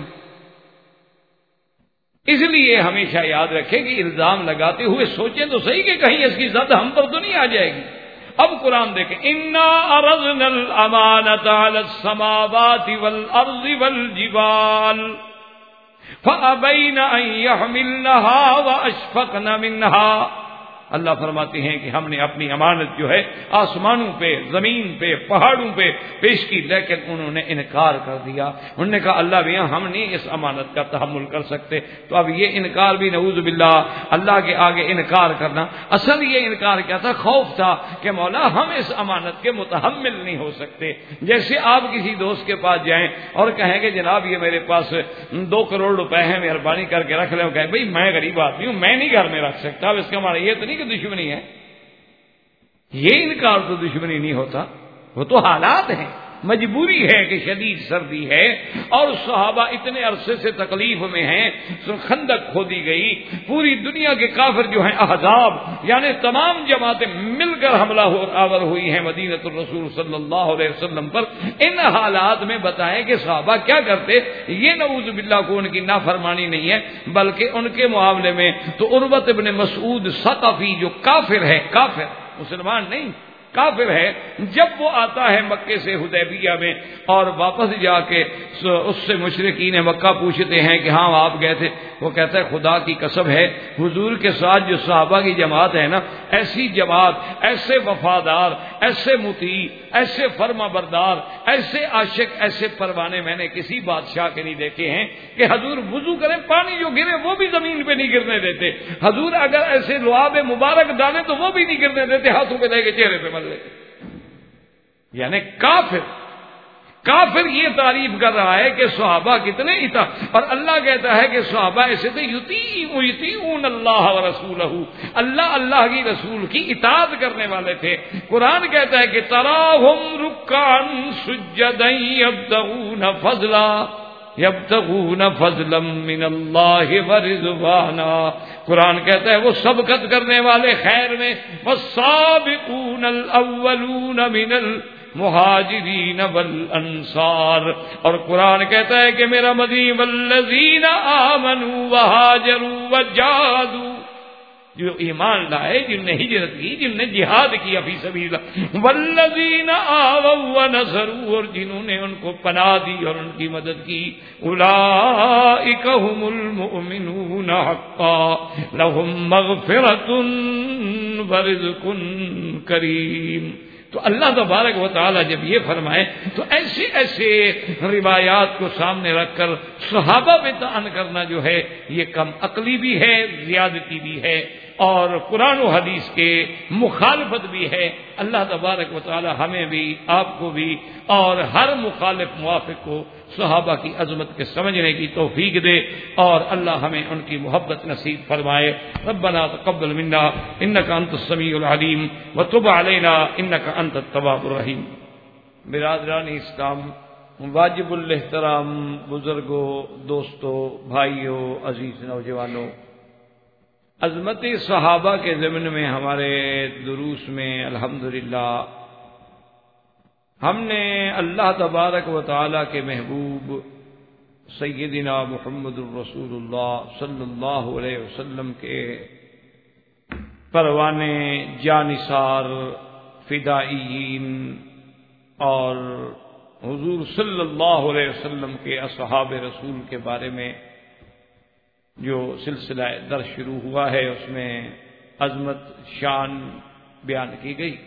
اس لیے ہمیشہ یاد رکھیں کہ الزام لگاتے ہوئے سوچیں تو صحیح کہ کہیں اس کی زد ہم پر تو نہیں آ جائے گی۔ اب قرآن دیکھیں، انا عرضنا الامانۃ علی السماوات والارض والجبال فَأَبَيْنَ أَن يَحْمِلْنَهَا وَأَشْفَقْنَ مِنْهَا۔ اللہ فرماتے ہیں کہ ہم نے اپنی امانت جو ہے آسمانوں پہ، زمین پہ، پہاڑوں پہ پیش کی، لیکن انہوں نے انکار کر دیا۔ انہوں نے کہا اللہ بھیا ہم نہیں اس امانت کا تحمل کر سکتے۔ تو اب یہ انکار بھی نعوذ باللہ، اللہ کے آگے انکار کرنا، اصل یہ انکار کیا تھا؟ خوف تھا کہ مولا ہم اس امانت کے متحمل نہیں ہو سکتے۔ جیسے آپ کسی دوست کے پاس جائیں اور کہیں کہ جناب یہ میرے پاس 2 کروڑ روپے ہیں، مہربانی کر کے رکھ لیں، کہیں بھائی میں غریب آدمی ہوں، میں نہیں گھر میں رکھ سکتا۔ اب اس کا معنی یہ تو نہیں کہ دشمنی ہے، یہ انکار تو دشمنی نہیں ہوتا، وہ تو حالات ہیں۔ مجبوری ہے کہ شدید سردی ہے اور صحابہ اتنے عرصے سے تکلیف میں ہیں، خندق کھودی گئی، پوری دنیا کے کافر جو ہیں احزاب یعنی تمام جماعتیں مل کر حملہ آور ہوئی ہیں مدینہ الرسول صلی اللہ علیہ وسلم پر۔ ان حالات میں بتائیں کہ صحابہ کیا کرتے؟ یہ نعوذ باللہ کو ان کی نافرمانی نہیں ہے، بلکہ ان کے معاملے میں تو عروۃ ابن مسعود ثقفی جو کافر ہے، کافر مسلمان نہیں کافر ہے، جب وہ آتا ہے مکے سے حدیبیہ میں اور واپس جا کے اس سے مشرکین مکہ پوچھتے ہیں کہ ہاں آپ گئے تھے، وہ کہتا ہے خدا کی قسم ہے حضور کے ساتھ جو صحابہ کی جماعت ہے نا، ایسی جماعت، ایسے وفادار، ایسے مطیع، ایسے فرما بردار، ایسے عاشق، ایسے پروانے میں نے کسی بادشاہ کے نہیں دیکھے ہیں کہ حضور وضو کریں پانی جو گرے وہ بھی زمین پہ نہیں گرنے دیتے، حضور اگر ایسے لعاب مبارک ڈالیں تو وہ بھی نہیں گرنے دیتے، ہاتھوں پہ لے کے چہرے پہ مل لیتے۔ یعنی کافر یہ تعریف کر رہا ہے کہ صحابہ کتنے اور اللہ کہتا ہے کہ صحابہ ایسے تھے یطیعون اللہ ورسولہ، اللہ کی رسول کی اطاعت کرنے والے تھے۔ قرآن کہتا ہے کہ تراہم رکعا سجدا یبتغون فضلا من اللہ ورضوانا، قرآن کہتا ہے وہ سبقت کرنے والے خیر میں، والسابقون الاولون من المہاجرین والانصار، اور قرآن کہتا ہے کہ میرا مدنی والذین آمنوا وہاجروا وجاہدوا، جو ایمان لائے، جن نے ہجرت کی، جن نے جہاد کیا فی سبیل اللہ، والذین آووا ونصروا، اور جنہوں نے ان کو پناہ دی اور ان کی مدد کی، اولئک هم المؤمنون حقا لهم مغفرۃ ورزق کریم۔ تو اللہ تبارک و تعالی جب یہ فرمائے تو ایسے ایسے روایات کو سامنے رکھ کر صحابہ پہ طعن کرنا جو ہے یہ کم عقلی بھی ہے، زیادتی بھی ہے، اور قرآن و حدیث کے مخالفت بھی ہے۔ اللہ تبارک و تعالی ہمیں بھی، آپ کو بھی، اور ہر مخالف موافق کو صحابہ کی عظمت کے سمجھنے کی توفیق دے، اور اللہ ہمیں ان کی محبت نصیب فرمائے۔ ربنا تقبل منا انک انت السمیع العلیم وتب علینا انک انت التواب الرحیم۔ برادران اسلام، واجب الاحترام بزرگوں، دوستوں، بھائیوں، عزیز نوجوانوں، عظمت صحابہ کے ضمن میں ہمارے دروس میں الحمدللہ ہم نے اللہ تبارک و تعالی کے محبوب سیدنا محمد الرسول اللہ صلی اللہ علیہ وسلم کے پروانے، جانثار، فدائیین اور حضور صلی اللہ علیہ وسلم کے اصحاب رسول کے بارے میں جو سلسلہ درس شروع ہوا ہے اس میں عظمت، شان بیان کی گئی،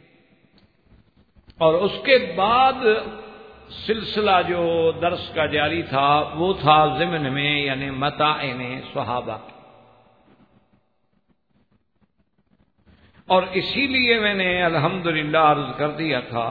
اور اس کے بعد سلسلہ جو درس کا جاری تھا وہ تھا ضمن میں یعنی متاعن صحابہ، اور اسی لیے میں نے الحمدللہ عرض کر دیا تھا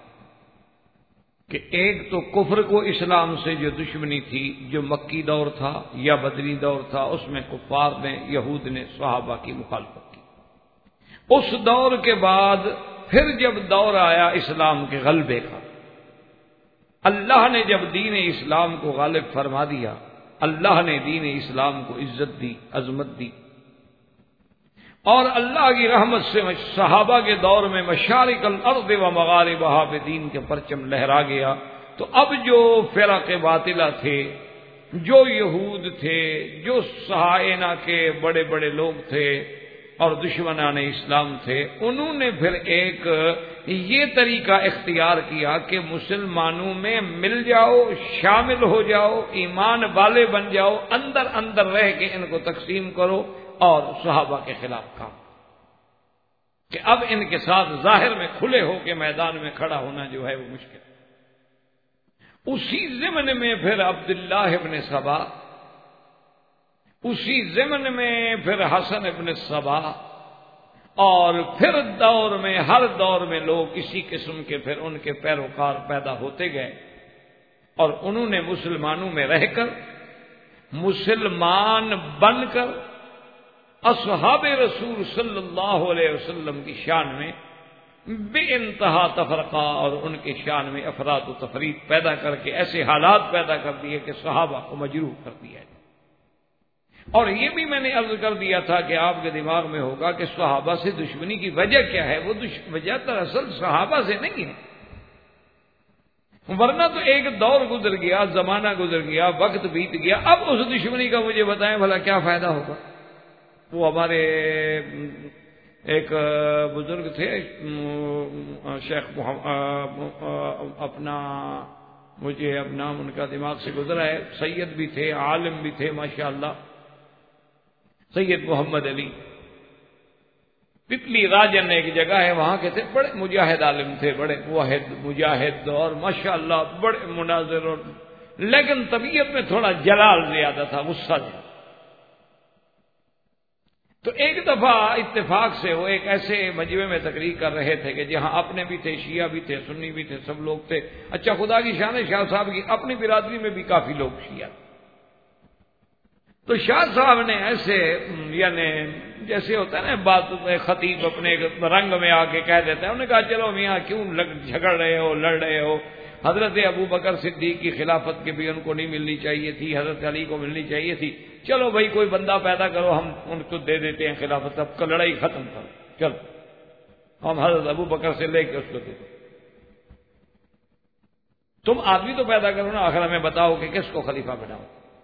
کہ ایک تو کفر کو اسلام سے جو دشمنی تھی، جو مکی دور تھا یا بدری دور تھا، اس میں کفار نے، یہود نے صحابہ کی مخالفت کی۔ اس دور کے بعد پھر جب دور آیا اسلام کے غلبے کا، اللہ نے جب دین اسلام کو غالب فرما دیا، اللہ نے دین اسلام کو عزت دی، عظمت دی، اور اللہ کی رحمت سے صحابہ کے دور میں مشارق الارض و مغاربہا پہ دین کے پرچم لہرا گیا، تو اب جو فرق باطلہ تھے، جو یہود تھے، جو صہاینہ کے بڑے بڑے لوگ تھے اور دشمنان اسلام تھے، انہوں نے پھر ایک یہ طریقہ اختیار کیا کہ مسلمانوں میں مل جاؤ، شامل ہو جاؤ، ایمان والے بن جاؤ، اندر اندر رہ کے ان کو تقسیم کرو، اور صحابہ کے خلاف کام کہ اب ان کے ساتھ ظاہر میں کھلے ہو کے میدان میں کھڑا ہونا جو ہے وہ مشکل۔ اسی ضمن میں پھر عبداللہ ابن سبا، اسی ضمن میں پھر حسن ابن سبا، اور پھر دور میں ہر دور میں لوگ اسی قسم کے پھر ان کے پیروکار پیدا ہوتے گئے، اور انہوں نے مسلمانوں میں رہ کر، مسلمان بن کر اصحاب رسول صلی اللہ علیہ وسلم کی شان میں بے انتہا تفرقہ، اور ان کے شان میں افراد و تفریق پیدا کر کے ایسے حالات پیدا کر دیے کہ صحابہ کو مجروح کر دیا جائے۔ اور یہ بھی میں نے عرض کر دیا تھا کہ آپ کے دماغ میں ہوگا کہ صحابہ سے دشمنی کی وجہ کیا ہے، وہ وجہ دراصل صحابہ سے نہیں ہے، ورنہ تو ایک دور گزر گیا، زمانہ گزر گیا، وقت بیت گیا، اب اس دشمنی کا مجھے بتائیں بھلا کیا فائدہ ہوگا۔ وہ ہمارے ایک بزرگ تھے شیخ اپنا، مجھے اب نام ان کا دماغ سے گزرا ہے، سید بھی تھے، عالم بھی تھے ماشاءاللہ، سید محمد علی پپلی راجن ایک جگہ ہے، وہاں کے تھے، بڑے مجاہد عالم تھے، بڑے موحد مجاہد اور ماشاءاللہ بڑے مناظر، لیکن طبیعت میں تھوڑا جلال زیادہ تھا، غصہ زیادہ۔ تو ایک دفعہ اتفاق سے وہ ایک ایسے مجمع میں تقریر کر رہے تھے کہ جہاں اپنے بھی تھے، شیعہ بھی تھے، سنی بھی تھے، سب لوگ تھے۔ اچھا خدا کی شان ہے، شاہ صاحب کی اپنی برادری میں بھی کافی لوگ شیعہ۔ تو شاہ صاحب نے ایسے یعنی جیسے ہوتا ہے نا بات خطیب اپنے رنگ میں آ کے کہہ دیتا ہے، انہوں نے کہا چلو میاں کیوں جھگڑ رہے ہو، لڑ رہے ہو، حضرت ابو بکر صدیق کی خلافت کے بھی ان کو نہیں ملنی چاہیے تھی، حضرت علی کو ملنی چاہیے تھی، چلو بھائی کوئی بندہ پیدا کرو، ہم ان کو دے دیتے ہیں خلافت، اب کا لڑائی ختم کرو، چلو ہم حضرت ابو بکر سے لے کے اس کو دے دیں۔ تم آدمی تو پیدا کرو نا، آخر ہمیں بتاؤ کہ کس کو خلیفہ بناؤ۔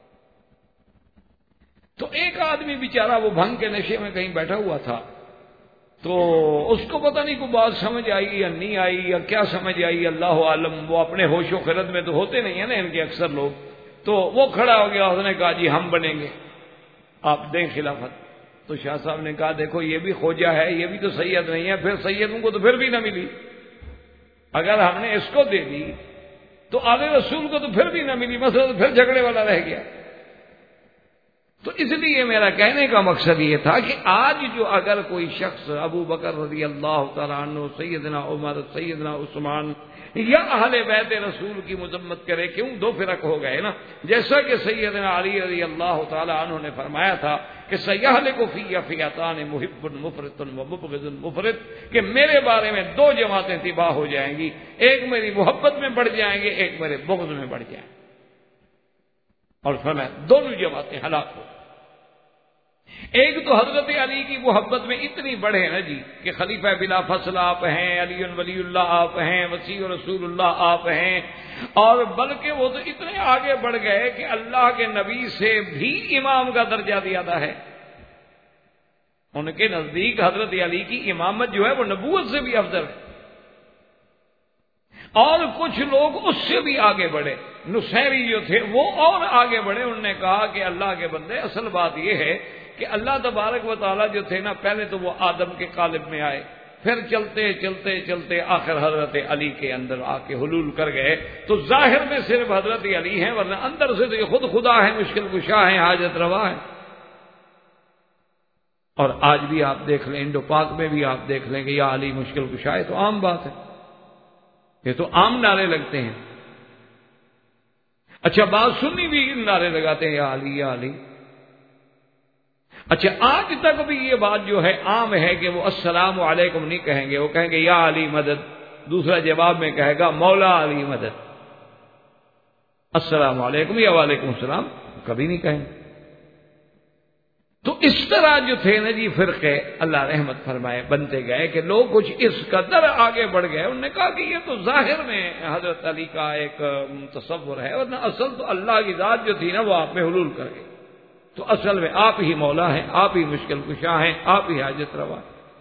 تو ایک آدمی بیچارہ وہ بھنگ کے نشے میں کہیں بیٹھا ہوا تھا، تو اس کو پتہ نہیں کوئی بات سمجھ آئی یا نہیں آئی یا کیا سمجھ آئی، اللہ عالم، وہ اپنے ہوش و خرد میں تو ہوتے نہیں ہیں نا ان کے اکثر لوگ، تو وہ کھڑا ہو گیا، اس نے کہا جی ہم بنیں گے، آپ دیں خلافت۔ تو شاہ صاحب نے کہا دیکھو یہ بھی خوجہ ہے، یہ بھی تو سید نہیں ہے، پھر سیدوں کو تو پھر بھی نہ ملی، اگر ہم نے اس کو دے دی تو آل رسول کو تو پھر بھی نہ ملی، مسئلہ تو پھر جھگڑے والا رہ گیا۔ تو اس لیے میرا کہنے کا مقصد یہ تھا کہ آج جو اگر کوئی شخص ابو بکر رضی اللہ تعالیٰ عنہ، سیدنا عمر، سیدنا عثمان یا اہل بیت رسول کی مذمت کرے، کیوں دو فرق ہو گئے نا، جیسا کہ سیدنا علی رضی اللہ تعالیٰ عنہ نے فرمایا تھا کہ سیہلک فی فئتان محب مفرط و مبغض مفرط، کہ میرے بارے میں دو جماعتیں تباہ ہو جائیں گی، ایک میری محبت میں بڑھ جائیں گے، ایک میرے بغض میں بڑھ جائیں گے، اور فرمایا دونوں جماعتیں ہلاک ہو۔ ایک تو حضرت علی کی محبت میں اتنی بڑھے نا جی کہ خلیفہ بلا فصل آپ ہیں، علی ولی اللہ آپ ہیں، وسیع رسول اللہ آپ ہیں، اور بلکہ وہ تو اتنے آگے بڑھ گئے کہ اللہ کے نبی سے بھی امام کا درجہ زیادہ ہے، ان کے نزدیک حضرت علی کی امامت جو ہے وہ نبوت سے بھی افضل ہے۔ اور کچھ لوگ اس سے بھی آگے بڑھے، نصیری جو تھے وہ اور آگے بڑھے، انہوں نے کہا کہ اللہ کے بندے اصل بات یہ ہے کہ اللہ تبارک و تعالیٰ جو تھے نا، پہلے تو وہ آدم کے قالب میں آئے، پھر چلتے چلتے چلتے آخر حضرت علی کے اندر آ کے حلول کر گئے، تو ظاہر میں صرف حضرت علی ہیں، ورنہ اندر سے تو یہ خود خدا ہے، مشکل کشا ہیں، حاجت روا ہے۔ اور آج بھی آپ دیکھ لیں، انڈو پاک میں بھی آپ دیکھ لیں کہ یا علی مشکل کشا ہے، تو عام بات ہے، یہ تو عام نعرے لگتے ہیں۔ اچھا بات سنی بھی نعرے لگاتے ہیں یا علی یا علی۔ اچھا آج تک بھی یہ بات جو ہے عام ہے کہ وہ السلام علیکم نہیں کہیں گے، وہ کہیں گے یا علی مدد، دوسرا جواب میں کہے گا مولا علی مدد، السلام علیکم یا وعلیکم السلام کبھی نہیں کہیں گے۔ تو اس طرح جو تھے نا جی فرقے، اللہ رحمت فرمائے، بنتے گئے کہ لوگ کچھ اس قدر آگے بڑھ گئے، انہوں نے کہا کہ یہ تو ظاہر میں حضرت علی کا ایک تصور ہے، ورنہ اصل تو اللہ کی ذات جو تھی نا وہ آپ میں حلول کر گئی، تو اصل میں آپ ہی مولا ہیں، آپ ہی مشکل کشا ہیں، آپ ہی حاجت روا۔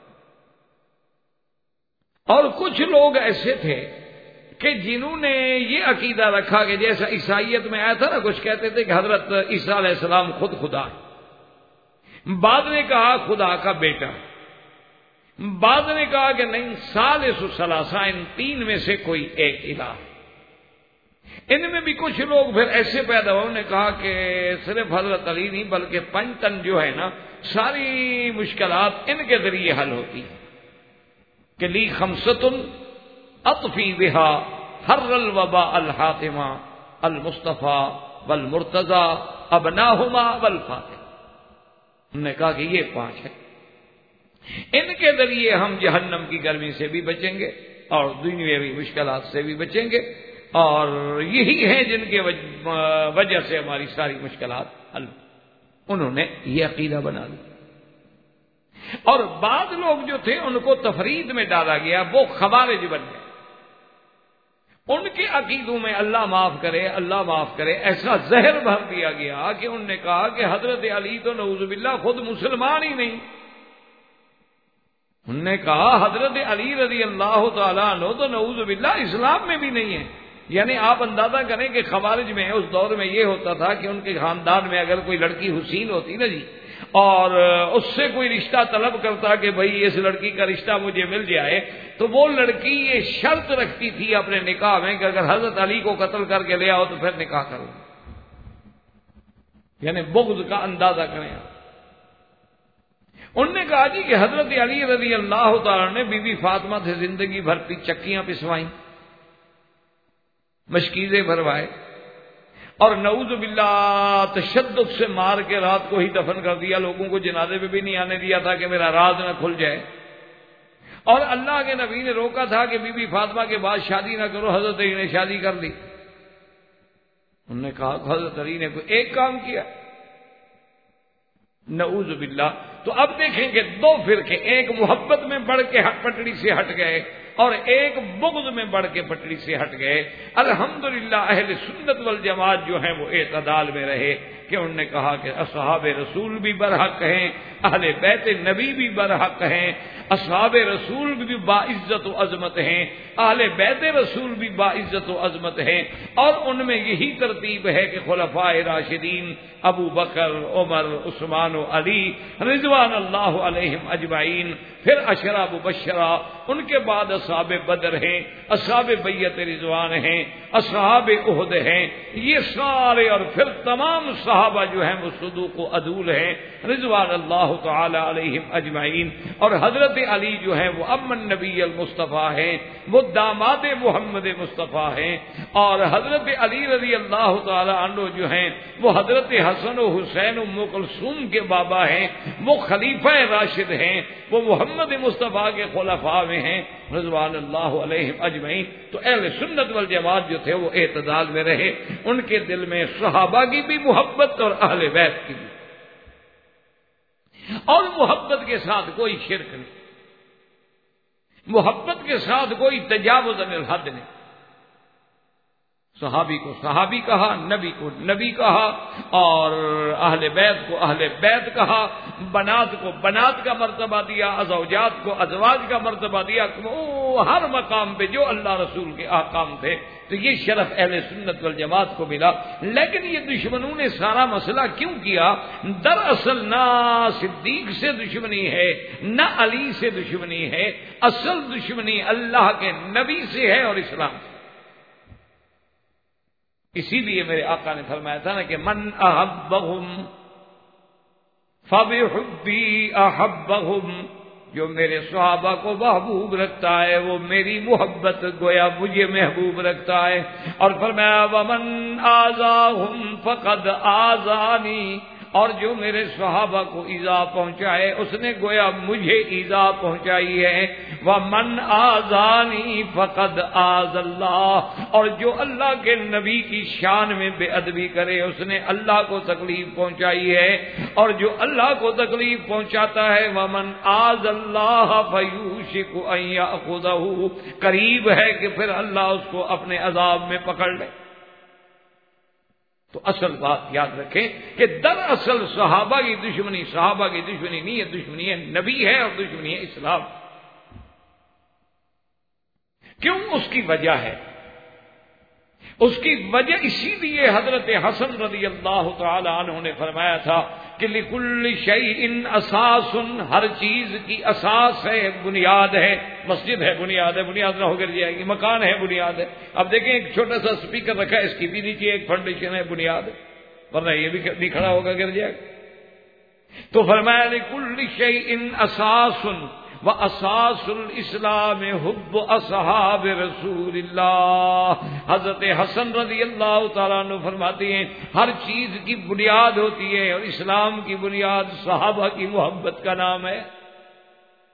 اور کچھ لوگ ایسے تھے کہ جنہوں نے یہ عقیدہ رکھا کہ جیسا عیسائیت میں آیا تھا نا، کچھ کہتے تھے کہ حضرت عیسیٰ علیہ السلام خود خدا ہے، بعد نے کہا خدا کا بیٹا، بعد نے کہا کہ نہیں ثالث ثلاثہ، ان تین میں سے کوئی ایک الہ۔ ان میں بھی کچھ لوگ پھر ایسے پیدا ہوئے، انہوں نے کہا کہ صرف حضرت علی نہیں بلکہ پنجتن جو ہے نا، ساری مشکلات ان کے ذریعے حل ہوتی ہیں، کہ لی خمسۃ اطفی بہا حر الوباء الحاتمہ المصطفیٰ والمرتضیٰ ابناہما والفاطمہ۔ انہوں نے کہا کہ یہ پانچ ہے، ان کے ذریعے ہم جہنم کی گرمی سے بھی بچیں گے اور دنیاوی مشکلات سے بھی بچیں گے، اور یہی ہیں جن کے وجہ سے ہماری ساری مشکلات حل۔ انہوں نے یہ عقیدہ بنا لیا، اور بعض لوگ جو تھے ان کو تفرید میں ڈالا گیا، وہ خوارج بن گئے۔ ان کے عقیدوں میں اللہ معاف کرے ایسا زہر بھر دیا گیا کہ انہوں نے کہا کہ حضرت علی تو نعوذ باللہ خود مسلمان ہی نہیں۔ انہوں نے کہا حضرت علی رضی اللہ تعالیٰ عنہ تو نعوذ باللہ اسلام میں بھی نہیں ہے۔ یعنی آپ اندازہ کریں کہ خوارج میں اس دور میں یہ ہوتا تھا کہ ان کے خاندان میں اگر کوئی لڑکی حسین ہوتی نا جی، اور اس سے کوئی رشتہ طلب کرتا کہ بھئی اس لڑکی کا رشتہ مجھے مل جائے، تو وہ لڑکی یہ شرط رکھتی تھی اپنے نکاح میں کہ اگر حضرت علی کو قتل کر کے لے آؤ تو پھر نکاح کرو۔ یعنی بغض کا اندازہ کریں آپ۔ انہوں نے کہا جی کہ حضرت علی رضی اللہ تعالیٰ نے بی بی فاطمہ سے زندگی بھر چکیاں پسوائیں، مشکیزیں بھروائے، اور نعوذ باللہ تشدد سے مار کے رات کو ہی دفن کر دیا، لوگوں کو جنازے پہ بھی نہیں آنے دیا تھا کہ میرا راز نہ کھل جائے۔ اور اللہ کے نبی نے روکا تھا کہ بی بی فاطمہ کے بعد شادی نہ کرو، حضرت علی نے شادی کر لی۔ انہوں نے کہا حضرت علی نے کوئی ایک کام کیا، نعوذ باللہ۔ تو اب دیکھیں کہ دو فرقے، ایک محبت میں بڑھ کے پٹڑی سے ہٹ گئے اور ایک بغض میں بڑھ کے پٹڑی سے ہٹ گئے۔ الحمدللہ اہل سنت والجماعت جو ہیں وہ اعتدال میں رہے کہ انہوں نے کہا کہ اصحاب رسول بھی برحق ہیں، اہل بیت نبی بھی برحق ہیں، اصحاب رسول بھی باعزت و عظمت ہیں، اہل بیت رسول بھی باعزت و عظمت ہیں، اور ان میں یہی ترتیب ہے کہ خلفائے راشدین ابو بکر، عمر، عثمان و علی رضوان اللہ علیہم اجمعین، پھر عشرہ مبشرہ، ان کے بعد اصحاب بدر ہیں، اصحاب بیعت رضوان ہیں، اصحاب احد ہیں، یہ سارے، اور پھر تمام صحابہ جو ہیں وہ صدوق و عدول ہیں رضوان اللہ تعالی علیہم اجمعین۔ اور حضرت علی جو ہیں وہ ام النبی المصطفیٰ ہیں، وہ داماد محمد مصطفیٰ ہیں، اور حضرت علی رضی اللہ تعالی عنہ جو ہیں وہ حضرت حسن و حسین ام کلثوم کے بابا ہیں، وہ خلیفہ راشد ہیں، وہ محمد مصطفیٰ کے خلفاء میں ہیں رضوان اللہ علیہم اجمعین۔ تو اہل سنت والجماعت جو تھے وہ اعتدال میں رہے، ان کے دل میں صحابہ کی بھی محبت اور اہل بیت کی بھی، اور محبت کے ساتھ کوئی شرک نہیں، محبت کے ساتھ کوئی تجاوز عن الحد نہیں۔ صحابی کو صحابی کہا، نبی کو نبی کہا، اور اہل بیت کو اہل بیت کہا، بنات کو بنات کا مرتبہ دیا، زوجات کو ازواج کا مرتبہ دیا، وہ ہر مقام پہ جو اللہ رسول کے احکام تھے۔ تو یہ شرف اہل سنت والجماعت کو ملا۔ لیکن یہ دشمنوں نے سارا مسئلہ کیوں کیا؟ دراصل نہ صدیق سے دشمنی ہے، نہ علی سے دشمنی ہے، اصل دشمنی اللہ کے نبی سے ہے اور اسلام سے۔ اسی لیے میرے آقا نے فرمایا تھا نا کہ من احبہم فبحبی احبہم، جو میرے صحابہ کو محبوب رکھتا ہے وہ میری محبت گویا مجھے محبوب رکھتا ہے۔ اور فرمایا ومن آذاہم فقد آذانی، اور جو میرے صحابہ کو ایذا پہنچائے اس نے گویا مجھے ایذا پہنچائی ہے۔ وَمَنْ آذَانِي فَقَدْ آذَى اللَّهُ، اور جو اللہ کے نبی کی شان میں بے ادبی کرے اس نے اللہ کو تکلیف پہنچائی ہے، اور جو اللہ کو تکلیف پہنچاتا ہے وَمَنْ آذَى اللَّهَ فَيُوشِكُ أَنْ يَأْخُذَهُ، قریب ہے کہ پھر اللہ اس کو اپنے عذاب میں پکڑ لے۔ تو اصل بات یاد رکھیں کہ دراصل صحابہ کی دشمنی نہیں ہے، دشمنی ہے نبی ہے اور دشمنی ہے اسلام۔ کیوں؟ اس کی وجہ ہے، اس کی وجہ اسی لیے حضرت حسن رضی اللہ تعالی عنہ نے فرمایا تھا کہ لِكُلِّ شَيْءٍ أَسَاسٌ، ہر چیز کی اساس ہے، بنیاد ہے۔ مسجد ہے بنیاد ہے، بنیاد نہ ہو کر جائے گی، مکان ہے بنیاد ہے۔ اب دیکھیں ایک چھوٹا سا سپیکر رکھا ہے، اس کی بھی نیچے ایک فاؤنڈیشن ہے، بنیاد ہے، ورنہ یہ بھی نہیں کھڑا ہوگا، گر جائے گا۔ تو فرمایا لِكُلِّ شَيْءٍ أَسَاسٌ وَأَسَاسُ الْإِسْلَامِ حُبُّ أَصْحَابِ رسول اللہ۔ حضرت حسن رضی اللہ تعالیٰ عنہ فرماتے ہیں ہر چیز کی بنیاد ہوتی ہے، اور اسلام کی بنیاد صحابہ کی محبت کا نام ہے۔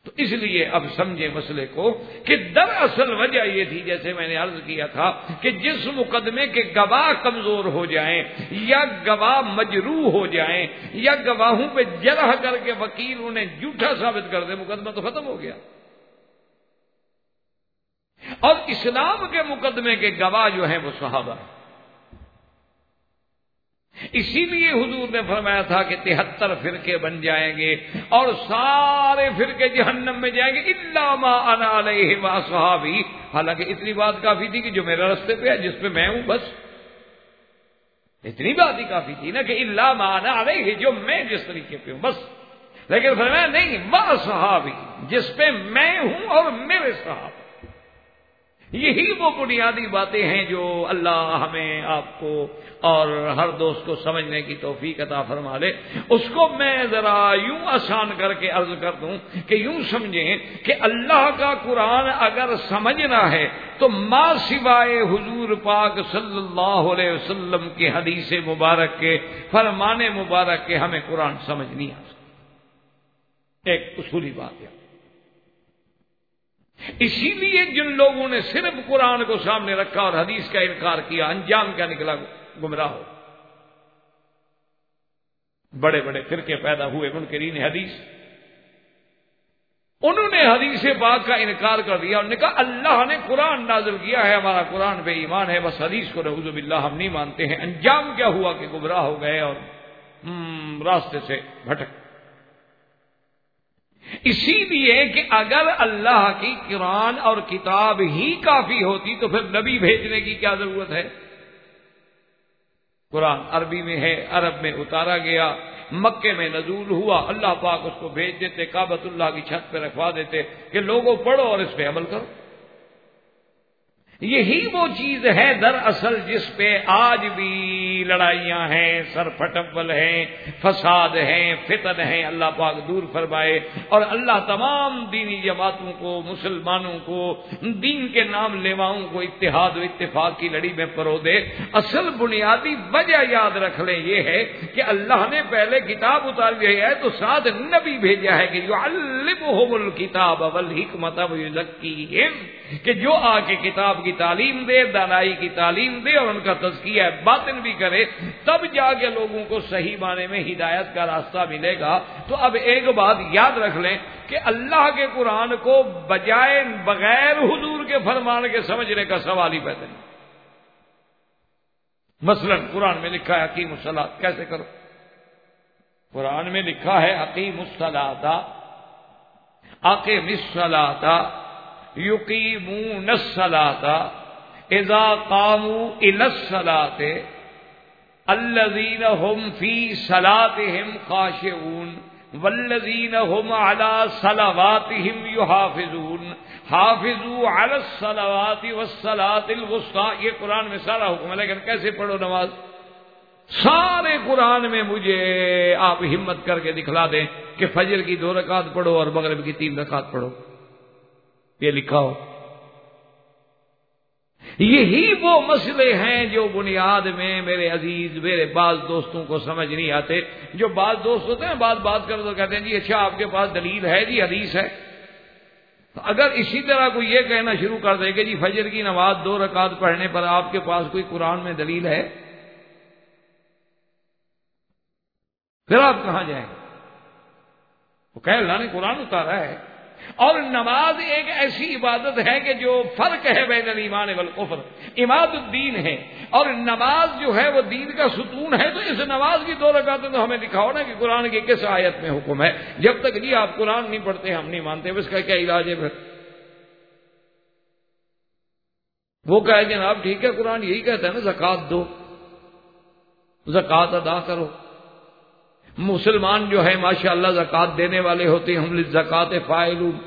تو اس لیے اب سمجھے مسئلے کو کہ دراصل وجہ یہ تھی، جیسے میں نے عرض کیا تھا، کہ جس مقدمے کے گواہ کمزور ہو جائیں یا گواہ مجروح ہو جائیں یا گواہوں پہ جرح کر کے وکیل انہیں جھوٹا ثابت کر دے، مقدمہ تو ختم ہو گیا۔ اور اسلام کے مقدمے کے گواہ جو ہیں وہ صحابہ ہیں۔ اسی لیے حضور نے فرمایا تھا کہ 73 فرقے بن جائیں گے اور سارے فرقے جہنم میں جائیں گے الا ما انا علیہ واصحابی، حالانکہ اتنی بات کافی تھی کہ جو میرے راستے پہ ہے، جس پہ میں ہوں، بس اتنی بات ہی کافی تھی نا کہ الا ما انا علیہ، جو میں جس طریقے پہ ہوں بس۔ لیکن فرمایا نہیں، واصحابی، جس پہ میں ہوں اور میرے صحابہ۔ یہی وہ بنیادی باتیں ہیں جو اللہ ہمیں، آپ کو اور ہر دوست کو سمجھنے کی توفیق عطا فرما لے۔ اس کو میں ذرا یوں آسان کر کے عرض کر دوں کہ یوں سمجھیں کہ اللہ کا قرآن اگر سمجھنا ہے تو ما سوائے حضور پاک صلی اللہ علیہ وسلم کی حدیث مبارک کے، فرمان مبارک کے، ہمیں قرآن سمجھ نہیں آ سکتا۔ ایک اصولی بات ہے۔ اسی لیے جن لوگوں نے صرف قرآن کو سامنے رکھا اور حدیث کا انکار کیا، انجام کیا نکلا؟ گمراہ ہو۔ بڑے بڑے فرقے پیدا ہوئے منکرین حدیث، انہوں نے حدیث پاک کا انکار کر دیا، انہوں نے کہا اللہ نے قرآن نازل کیا ہے، ہمارا قرآن پہ ایمان ہے، بس حدیث کو نعوذ باللہ ہم نہیں مانتے ہیں۔ انجام کیا ہوا کہ گمراہ ہو گئے اور راستے سے بھٹک۔ اسی لیے کہ اگر اللہ کی قرآن اور کتاب ہی کافی ہوتی تو پھر نبی بھیجنے کی کیا ضرورت ہے؟ قرآن عربی میں ہے، عرب میں اتارا گیا، مکے میں نزول ہوا، اللہ پاک اس کو بھیج دیتے، کعبۃ اللہ کی چھت پہ رکھوا دیتے کہ لوگوں پڑھو اور اس پہ عمل کرو۔ یہی وہ چیز ہے دراصل جس پہ آج بھی لڑائیاں ہیں، سر پھٹبل ہیں، فساد ہیں، فتن ہیں، اللہ پاک دور فرمائے، اور اللہ تمام دینی جماعتوں کو، مسلمانوں کو، دین کے نام لیواؤں کو اتحاد و اتفاق کی لڑی میں پرو دے۔ اصل بنیادی وجہ یاد رکھ لیں یہ ہے کہ اللہ نے پہلے کتاب اتاری ہے تو ساتھ نبی بھیجا ہے کہ یعلمہم الکتاب والحکمت ویزکیہم، کہ جو آ کے کتاب کی تعلیم دے، دانائی کی تعلیم دے اور ان کا تزکیہ باطن بھی کرے، تب جا کے لوگوں کو صحیح معنی میں ہدایت کا راستہ ملے گا۔ تو اب ایک بات یاد رکھ لیں کہ اللہ کے قرآن کو بجائے بغیر حضور کے فرمان کے سمجھنے کا سوال ہی پیدا نہیں۔ مثلا قرآن میں لکھا ہے اقیم الصلاۃ، کیسے کرو؟ قرآن میں لکھا ہے اقیم الصلاۃ، اقیم الصلاۃ یقیمون الصلاۃ اذا قاموا الی الصلاۃ الذین هم فی صلاتهم خاشعون والذین هم علی صلواتهم یحافظون حافظوا علی الصلوات والصلاۃ الوسطی۔ یہ قرآن میں سارا حکم ہے، لیکن کیسے پڑھو نماز؟ سارے قرآن میں مجھے آپ ہمت کر کے دکھلا دیں کہ فجر کی 2 رکعت پڑھو اور مغرب کی 3 رکعت پڑھو، یہ لکھا ہو۔ یہی وہ مسئلے ہیں جو بنیاد میں میرے عزیز، میرے بعض دوستوں کو سمجھ نہیں آتے۔ جو بعض دوست ہوتے ہیں بات کرو تو کہتے ہیں جی اچھا آپ کے پاس دلیل ہے، جی حدیث ہے۔ تو اگر اسی طرح کوئی یہ کہنا شروع کر دے کہ جی فجر کی نماز 2 رکعت پڑھنے پر آپ کے پاس کوئی قرآن میں دلیل ہے، پھر آپ کہاں جائیں گے؟ وہ کہ اللہ نے قرآن اتارا ہے، اور نماز ایک ایسی عبادت ہے کہ جو فرق ہے بین الایمان والکفر، عماد الدین ہے، اور نماز جو ہے وہ دین کا ستون ہے۔ تو اس نماز کی 2 رکعتیں تو ہمیں دکھاؤ نا کہ قرآن کی کس آیت میں حکم ہے۔ جب تک جی آپ قرآن نہیں پڑھتے ہم نہیں مانتے، اس کا کیا علاج ہے پھر؟ وہ کہے جناب ٹھیک ہے قرآن یہی کہتا ہے نا زکوٰۃ دو، زکوٰۃ ادا کرو۔ مسلمان جو ہے ماشاءاللہ زکوٰۃ دینے والے ہوتے ہیں، ہم للزکوٰۃ فاعلون،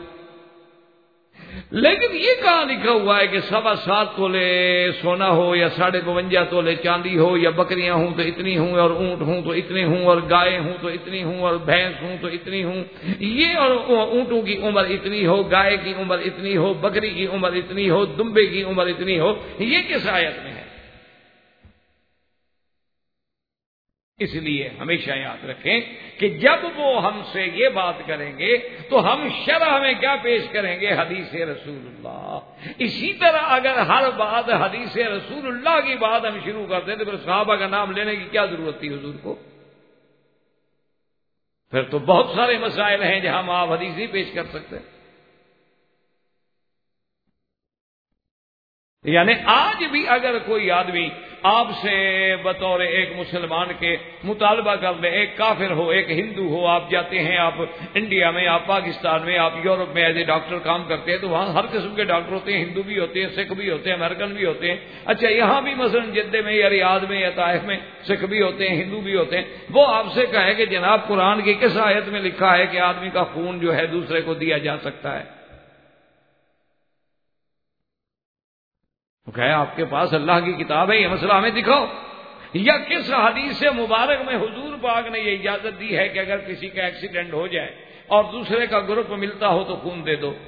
لیکن یہ کہاں لکھا ہوا ہے کہ 7.25 تولے سونا ہو یا 52.5 تولے چاندی ہو، یا بکریاں ہوں تو اتنی ہوں، اور اونٹ ہوں تو اتنے ہوں، اور گائے ہوں تو اتنی ہوں، اور بھینس ہوں تو اتنی ہوں، یہ اور اونٹوں کی عمر اتنی ہو، گائے کی عمر اتنی ہو، بکری کی عمر اتنی ہو، دمبے کی عمر اتنی ہو، یہ کس آیت میں ہے؟ اس لیے ہمیشہ یاد رکھیں کہ جب وہ ہم سے یہ بات کریں گے تو ہم شرح میں کیا پیش کریں گے؟ حدیث رسول اللہ۔ اسی طرح اگر ہر بات حدیث رسول اللہ کی بات ہم شروع کرتے تو پھر صحابہ کا نام لینے کی کیا ضرورت تھی حضور کو؟ پھر تو بہت سارے مسائل ہیں جہاں ہم آپ حدیث ہی پیش کر سکتے ہیں۔ یعنی آج بھی اگر کوئی آدمی آپ سے بطور ایک مسلمان کے مطالبہ کر لے، ایک کافر ہو ایک ہندو ہو، آپ جاتے ہیں، آپ انڈیا میں، آپ پاکستان میں، آپ یورپ میں ایز اے ڈاکٹر کام کرتے ہیں تو وہاں ہر قسم کے ڈاکٹر ہوتے ہیں، ہندو بھی ہوتے ہیں، سکھ بھی ہوتے ہیں، امریکن بھی ہوتے ہیں۔ اچھا یہاں بھی مثلا جدہ میں یا ریاض میں یا طائف میں سکھ بھی ہوتے ہیں، ہندو بھی ہوتے ہیں۔ وہ آپ سے کہے کہ جناب قرآن کی کس آیت میں لکھا ہے کہ آدمی کا خون جو ہے دوسرے کو دیا جا سکتا ہے؟ کہ آپ کے پاس اللہ کی کتاب ہے، یہ مسئلہ ہمیں دکھاؤ، یا کس حدیث مبارک میں حضور پاک نے یہ اجازت دی ہے کہ اگر کسی کا ایکسیڈنٹ ہو جائے اور دوسرے کا گروپ ملتا ہو تو خون دے دو؟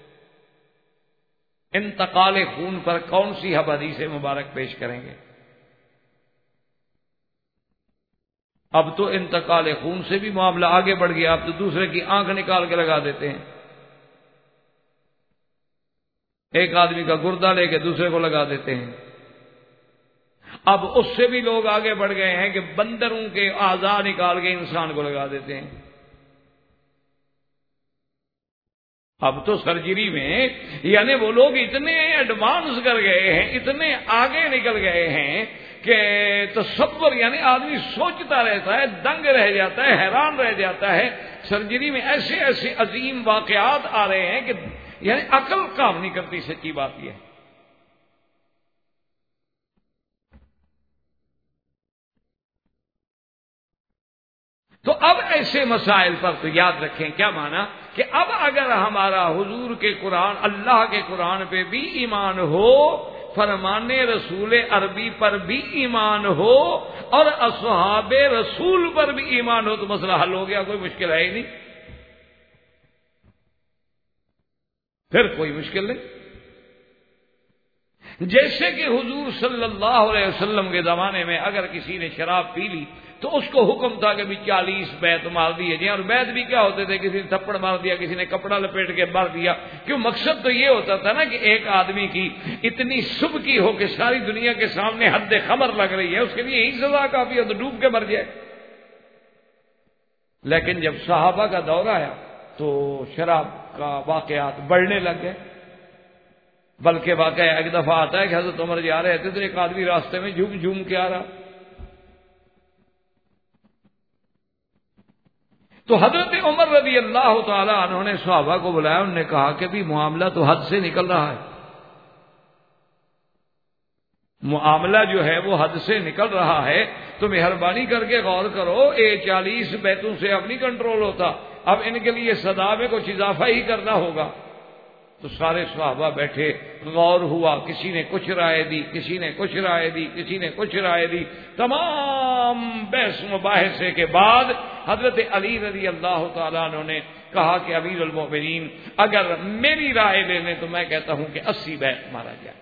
انتقال خون پر کون سی ہم حدیث مبارک پیش کریں گے؟ اب تو انتقال خون سے بھی معاملہ آگے بڑھ گیا، اب تو دوسرے کی آنکھ نکال کے لگا دیتے ہیں، ایک آدمی کا گردہ لے کے دوسرے کو لگا دیتے ہیں۔ اب اس سے بھی لوگ آگے بڑھ گئے ہیں کہ بندروں کے اعضاء نکال کے انسان کو لگا دیتے ہیں۔ اب تو سرجری میں یعنی وہ لوگ اتنے ایڈوانس کر گئے ہیں، اتنے آگے نکل گئے ہیں کہ تصور یعنی آدمی سوچتا رہتا ہے، دنگ رہ جاتا ہے، حیران رہ جاتا ہے۔ سرجری میں ایسے ایسے عظیم واقعات آ رہے ہیں کہ یعنی عقل کام نہیں کرتی۔ سچی بات یہ ہے۔ تو اب ایسے مسائل پر تو یاد رکھیں کیا مانا کہ اب اگر ہمارا حضور کے قرآن، اللہ کے قرآن پہ بھی ایمان ہو، فرمان رسول عربی پر بھی ایمان ہو اور اصحاب رسول پر بھی ایمان ہو تو مسئلہ حل ہو گیا، کوئی مشکل ہے ہی نہیں، پھر کوئی مشکل نہیں۔ جیسے کہ حضور صلی اللہ علیہ وسلم کے زمانے میں اگر کسی نے شراب پی لی تو اس کو حکم تھا کہ بھی 40 بیت مار دیے جائیں، اور بیت بھی کیا ہوتے تھے، کسی نے تھپڑ مار دیا، کسی نے کپڑا لپیٹ کے مار دیا۔ کیوں؟ مقصد تو یہ ہوتا تھا نا کہ ایک آدمی کی اتنی سبکی ہو کہ ساری دنیا کے سامنے حد خمر لگ رہی ہے، اس کے لیے یہی سزا کافی ہے تو ڈوب کے مر جائے۔ لیکن جب صحابہ کا دور آیا تو شراب کا واقعات بڑھنے لگ گئے، بلکہ واقعہ ایک دفعہ آتا ہے کہ حضرت عمر جا رہے تھے تو ایک آدمی راستے میں جھوم جھوم کے آ رہا، تو حضرت عمر رضی اللہ تعالی عنہ نے صحابہ کو بلایا، انہوں نے کہا کہ بھی معاملہ تو حد سے نکل رہا ہے، معاملہ جو ہے وہ حد سے نکل رہا ہے، تو مہربانی کر کے غور کرو، 40 بیتوں سے اب نہیں کنٹرول ہوتا، اب ان کے لیے سزا میں کچھ اضافہ ہی کرنا ہوگا۔ تو سارے صحابہ بیٹھے، غور ہوا، کسی نے کچھ رائے دی، کسی نے کچھ رائے دی، کسی نے کچھ رائے دی۔ تمام بحث مباحثے کے بعد حضرت علی رضی اللہ تعالیٰ عنہ نے کہا کہ امیر المومنین اگر میری رائے لے لیں تو میں کہتا ہوں کہ 80 بیت مارا جائے۔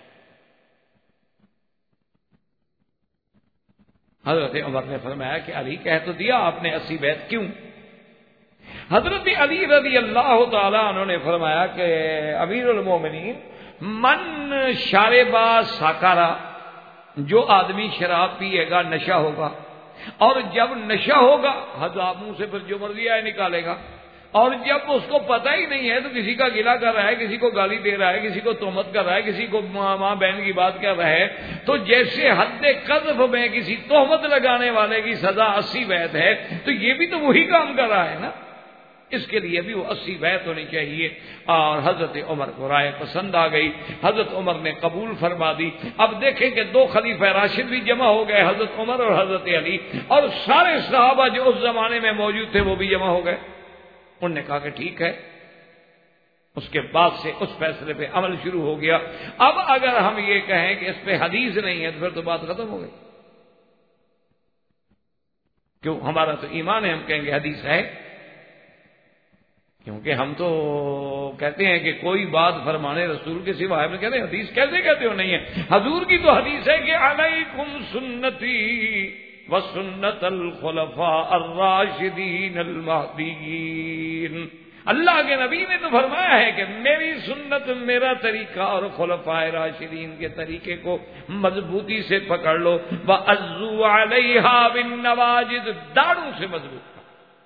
حضرت عمر نے فرمایا کہ علی کہہ تو دیا آپ نے 80 بیت، کیوں؟ حضرت علی رضی اللہ تعالیٰ عنہ نے فرمایا کہ امیر المومنین من شاربا ساکارا، جو آدمی شراب پیے گا نشہ ہوگا، اور جب نشہ ہوگا حضرت منہ سے پھر جو مرضی آئے نکالے گا، اور جب اس کو پتہ ہی نہیں ہے تو کسی کا گلہ کر رہا ہے، کسی کو گالی دے رہا ہے، کسی کو تہمت کر رہا ہے، کسی کو ماں بہن کی بات کر رہا ہے، تو جیسے حد قذف میں کسی تہمت لگانے والے کی سزا 80 بیت ہے تو یہ بھی تو وہی کام کر رہا ہے نا، اس کے لیے بھی وہ 80 بیت ہونی چاہیے۔ اور حضرت عمر کو رائے پسند آ گئی، حضرت عمر نے قبول فرما دی۔ اب دیکھیں کہ 2 خلیفہ راشد بھی جمع ہو گئے، حضرت عمر اور حضرت علی، اور سارے صحابہ جو اس زمانے میں موجود تھے وہ بھی جمع ہو گئے۔ انہوں نے کہا کہ ٹھیک ہے، اس کے بعد سے اس فیصلے پہ عمل شروع ہو گیا۔ اب اگر ہم یہ کہیں کہ اس پہ حدیث نہیں ہے تو پھر تو بات ختم ہو گئی، کیوں؟ ہمارا تو ایمان ہے، ہم کہیں گے حدیث ہے، کیونکہ ہم تو کہتے ہیں کہ کوئی بات فرمانے رسول کے سوا ہے، کہتے ہیں حدیث کیسے کہتے ہو نہیں ہے؟ حضور کی تو حدیث ہے کہ علیکم سنتی وسنت الخلفاء الراشدین المہدیین۔ اللہ کے نبی نے تو فرمایا ہے کہ میری سنت، میرا طریقہ اور خلفائے راشدین کے طریقے کو مضبوطی سے پکڑ لو، وَعَضُّوا عَلَيْهَا بِالنَّوَاجِذِ، داڑھوں سے مضبوط کرو۔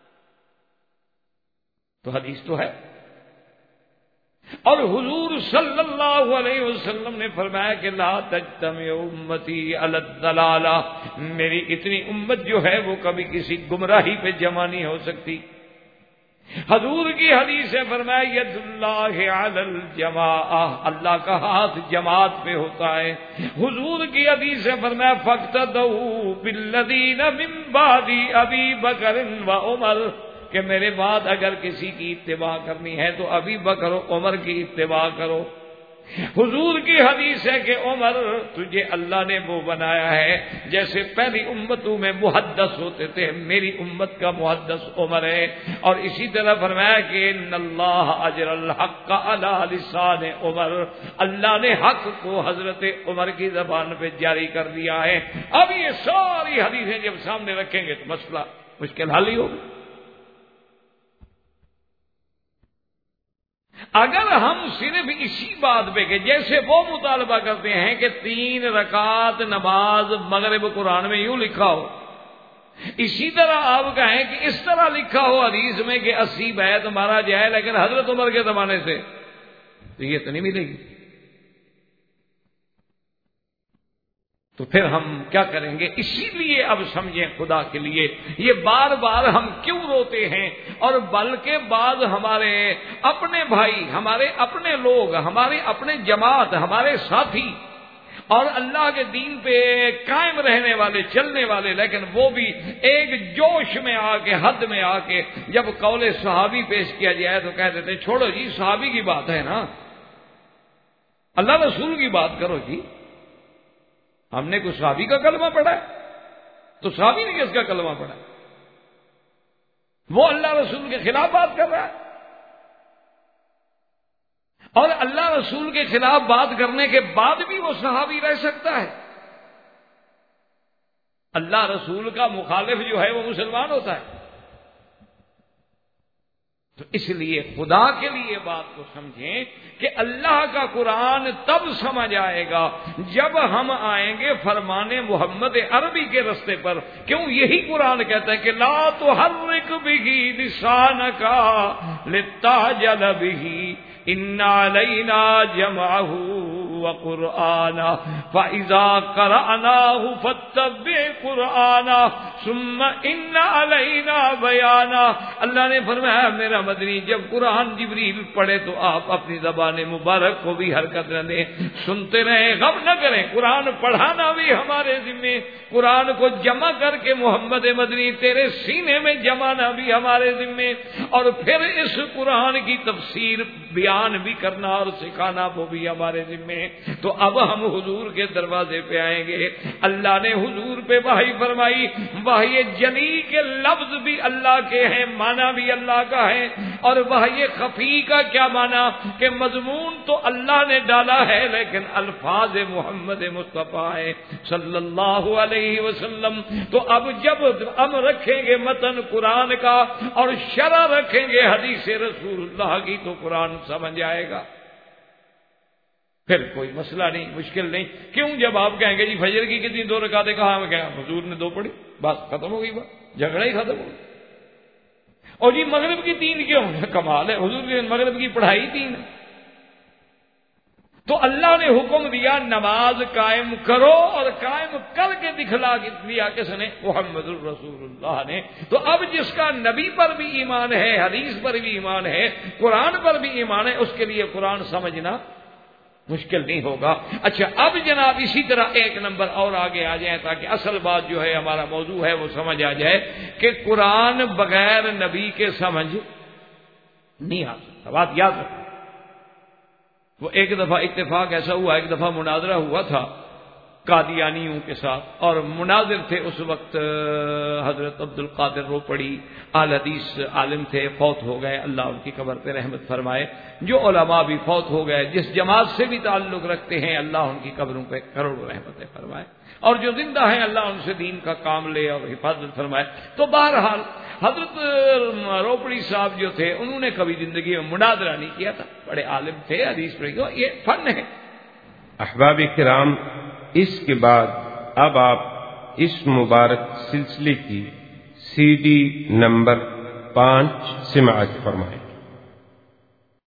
تو حدیث تو ہے، اور حضور صلی اللہ علیہ وسلم نے فرمایا کہ لا تجتمع امتی علی الضلالہ، میری اتنی امت جو ہے وہ کبھی کسی گمراہی پہ جمع نہیں ہو سکتی۔ حضور کی حدیث ہے، فرمایا ید اللہ علی الجماعہ، اللہ کا ہاتھ جماعت پہ ہوتا ہے۔ حضور کی حدیث ہے، فرمایا فاقتدوا بالذین من بعد ابی بکر و عمر، کہ میرے بعد اگر کسی کی اتباع کرنی ہے تو ابی بکر و عمر کی اتباع کرو۔ حضور کی حدیث ہے کہ عمر تجھے اللہ نے وہ بنایا ہے جیسے پہلی امتوں میں محدث ہوتے تھے، میری امت کا محدث عمر ہے۔ اور اسی طرح فرمایا کہ ان اللہ اجر الحق علی لسان عمر، اللہ نے حق کو حضرت عمر کی زبان پہ جاری کر دیا ہے۔ اب یہ ساری حدیثیں جب سامنے رکھیں گے تو مسئلہ مشکل حل ہی ہوگا۔ اگر ہم صرف اسی بات پہ کہ جیسے وہ مطالبہ کرتے ہیں کہ 3 رکعت نماز مغرب قرآن میں یوں لکھا ہو، اسی طرح آپ کہیں کہ اس طرح لکھا ہو حدیث میں کہ 80 بیعت مارا جائے لیکن حضرت عمر کے زمانے سے، تو یہ تو نہیں ملے گی۔ تو پھر ہم کیا کریں گے؟ اسی لیے اب سمجھیں خدا کے لیے یہ بار بار ہم کیوں روتے ہیں، اور بلکہ بعض ہمارے اپنے بھائی، ہمارے اپنے لوگ، ہمارے اپنے جماعت، ہمارے ساتھی اور اللہ کے دین پہ قائم رہنے والے، چلنے والے، لیکن وہ بھی ایک جوش میں آ کے، حد میں آ کے جب قول صحابی پیش کیا جائے تو کہہ دیتے چھوڑو جی، صحابی کی بات ہے نا، اللہ رسول کی بات کرو جی، ہم نے کوئی صحابی کا کلمہ پڑھا ہے تو صحابی نے کس کا کلمہ پڑھا ہے؟ وہ اللہ رسول کے خلاف بات کر رہا ہے، اور اللہ رسول کے خلاف بات کرنے کے بعد بھی وہ صحابی رہ سکتا ہے؟ اللہ رسول کا مخالف جو ہے وہ مسلمان ہوتا ہے؟ تو اس لیے خدا کے لیے بات کو سمجھیں کہ اللہ کا قرآن تب سمجھ آئے گا جب ہم آئیں گے فرمان محمد عربی کے رستے پر۔ کیوں؟ یہی قرآن کہتا ہے کہ لا تحرک بہ لسانک لتعجل بہ ان علینا جمعہ وقرآنہ فاذا قرأناہ فاتبع قرآنہ ثم ان علینا بیانہ۔ اللہ نے فرمایا میرا مدنی جب قرآن جبریل پڑھے تو آپ اپنی زبان مبارک کو بھی حرکت نہ دیں، سنتے رہیں، غم نہ کریں۔ قرآن پڑھانا بھی ہمارے ذمے، قرآن کو جمع کر کے محمد مدنی تیرے سینے میں جمانا بھی ہمارے ذمے، اور پھر اس قرآن کی تفسیر بیان بھی کرنا اور سکھانا وہ بھی ہمارے ذمے۔ تو اب ہم حضور کے دروازے پہ آئیں گے۔ اللہ نے حضور پہ وحی فرمائی، وحی جلی کے لفظ بھی اللہ کے ہیں، معنی بھی اللہ کا ہے، اور وحی خفی کا کیا معنی کہ مضمون تو اللہ نے ڈالا ہے لیکن الفاظ محمد مصطفیٰ ہے صلی اللہ علیہ وسلم۔ تو اب جب ہم رکھیں گے متن قرآن کا اور شرح رکھیں گے حدیث رسول اللہ کی تو قرآن سمجھ آئے گا، پھر کوئی مسئلہ نہیں، مشکل نہیں۔ کیوں؟ جب آپ کہیں گے جی فجر کی کتنی 2 رکعتیں کہا، ہمیں کہیں حضور نے 2 پڑھی، بس ختم ہو گئی بات، جھگڑا ہی ختم ہو گیا۔ اور جی مغرب کی 3 کیوں؟ کمال ہے، حضور نے مغرب کی پڑھائی 3 ہے۔ تو اللہ نے حکم دیا نماز قائم کرو، اور قائم کر کے دکھلا دیا کس نے؟ محمد الرسول اللہ نے۔ تو اب جس کا نبی پر بھی ایمان ہے، حدیث پر بھی ایمان ہے، قرآن پر بھی ایمان ہے، اس کے لیے قرآن سمجھنا مشکل نہیں ہوگا۔ اچھا اب جناب اسی طرح ایک نمبر اور آگے آ جائیں تاکہ اصل بات جو ہے ہمارا موضوع ہے وہ سمجھ آ جائے کہ قرآن بغیر نبی کے سمجھ نہیں آ سکتا۔ بات یاد رکھیں، وہ ایک دفعہ اتفاق ایسا ہوا، ایک دفعہ مناظرہ ہوا تھا قادیانیوں کے ساتھ، اور مناظر تھے اس وقت حضرت عبد القادر روپڑی، اہل حدیث عالم تھے، فوت ہو گئے، اللہ ان کی قبر پہ رحمت فرمائے۔ جو علماء بھی فوت ہو گئے، جس جماعت سے بھی تعلق رکھتے ہیں، اللہ ان کی قبروں پہ کروڑوں رحمتیں فرمائے، اور جو زندہ ہیں اللہ ان سے دین کا کام لے اور حفاظت فرمائے۔ تو بہرحال حضرت روپڑی صاحب جو تھے انہوں نے کبھی زندگی میں مناظرہ نہیں کیا تھا، بڑے عالم تھے، حدیث پڑھی، یہ فن ہے۔ احباب کرام، اس کے بعد اب آپ اس مبارک سلسلے کی CD نمبر 5 سماعت فرمائیں۔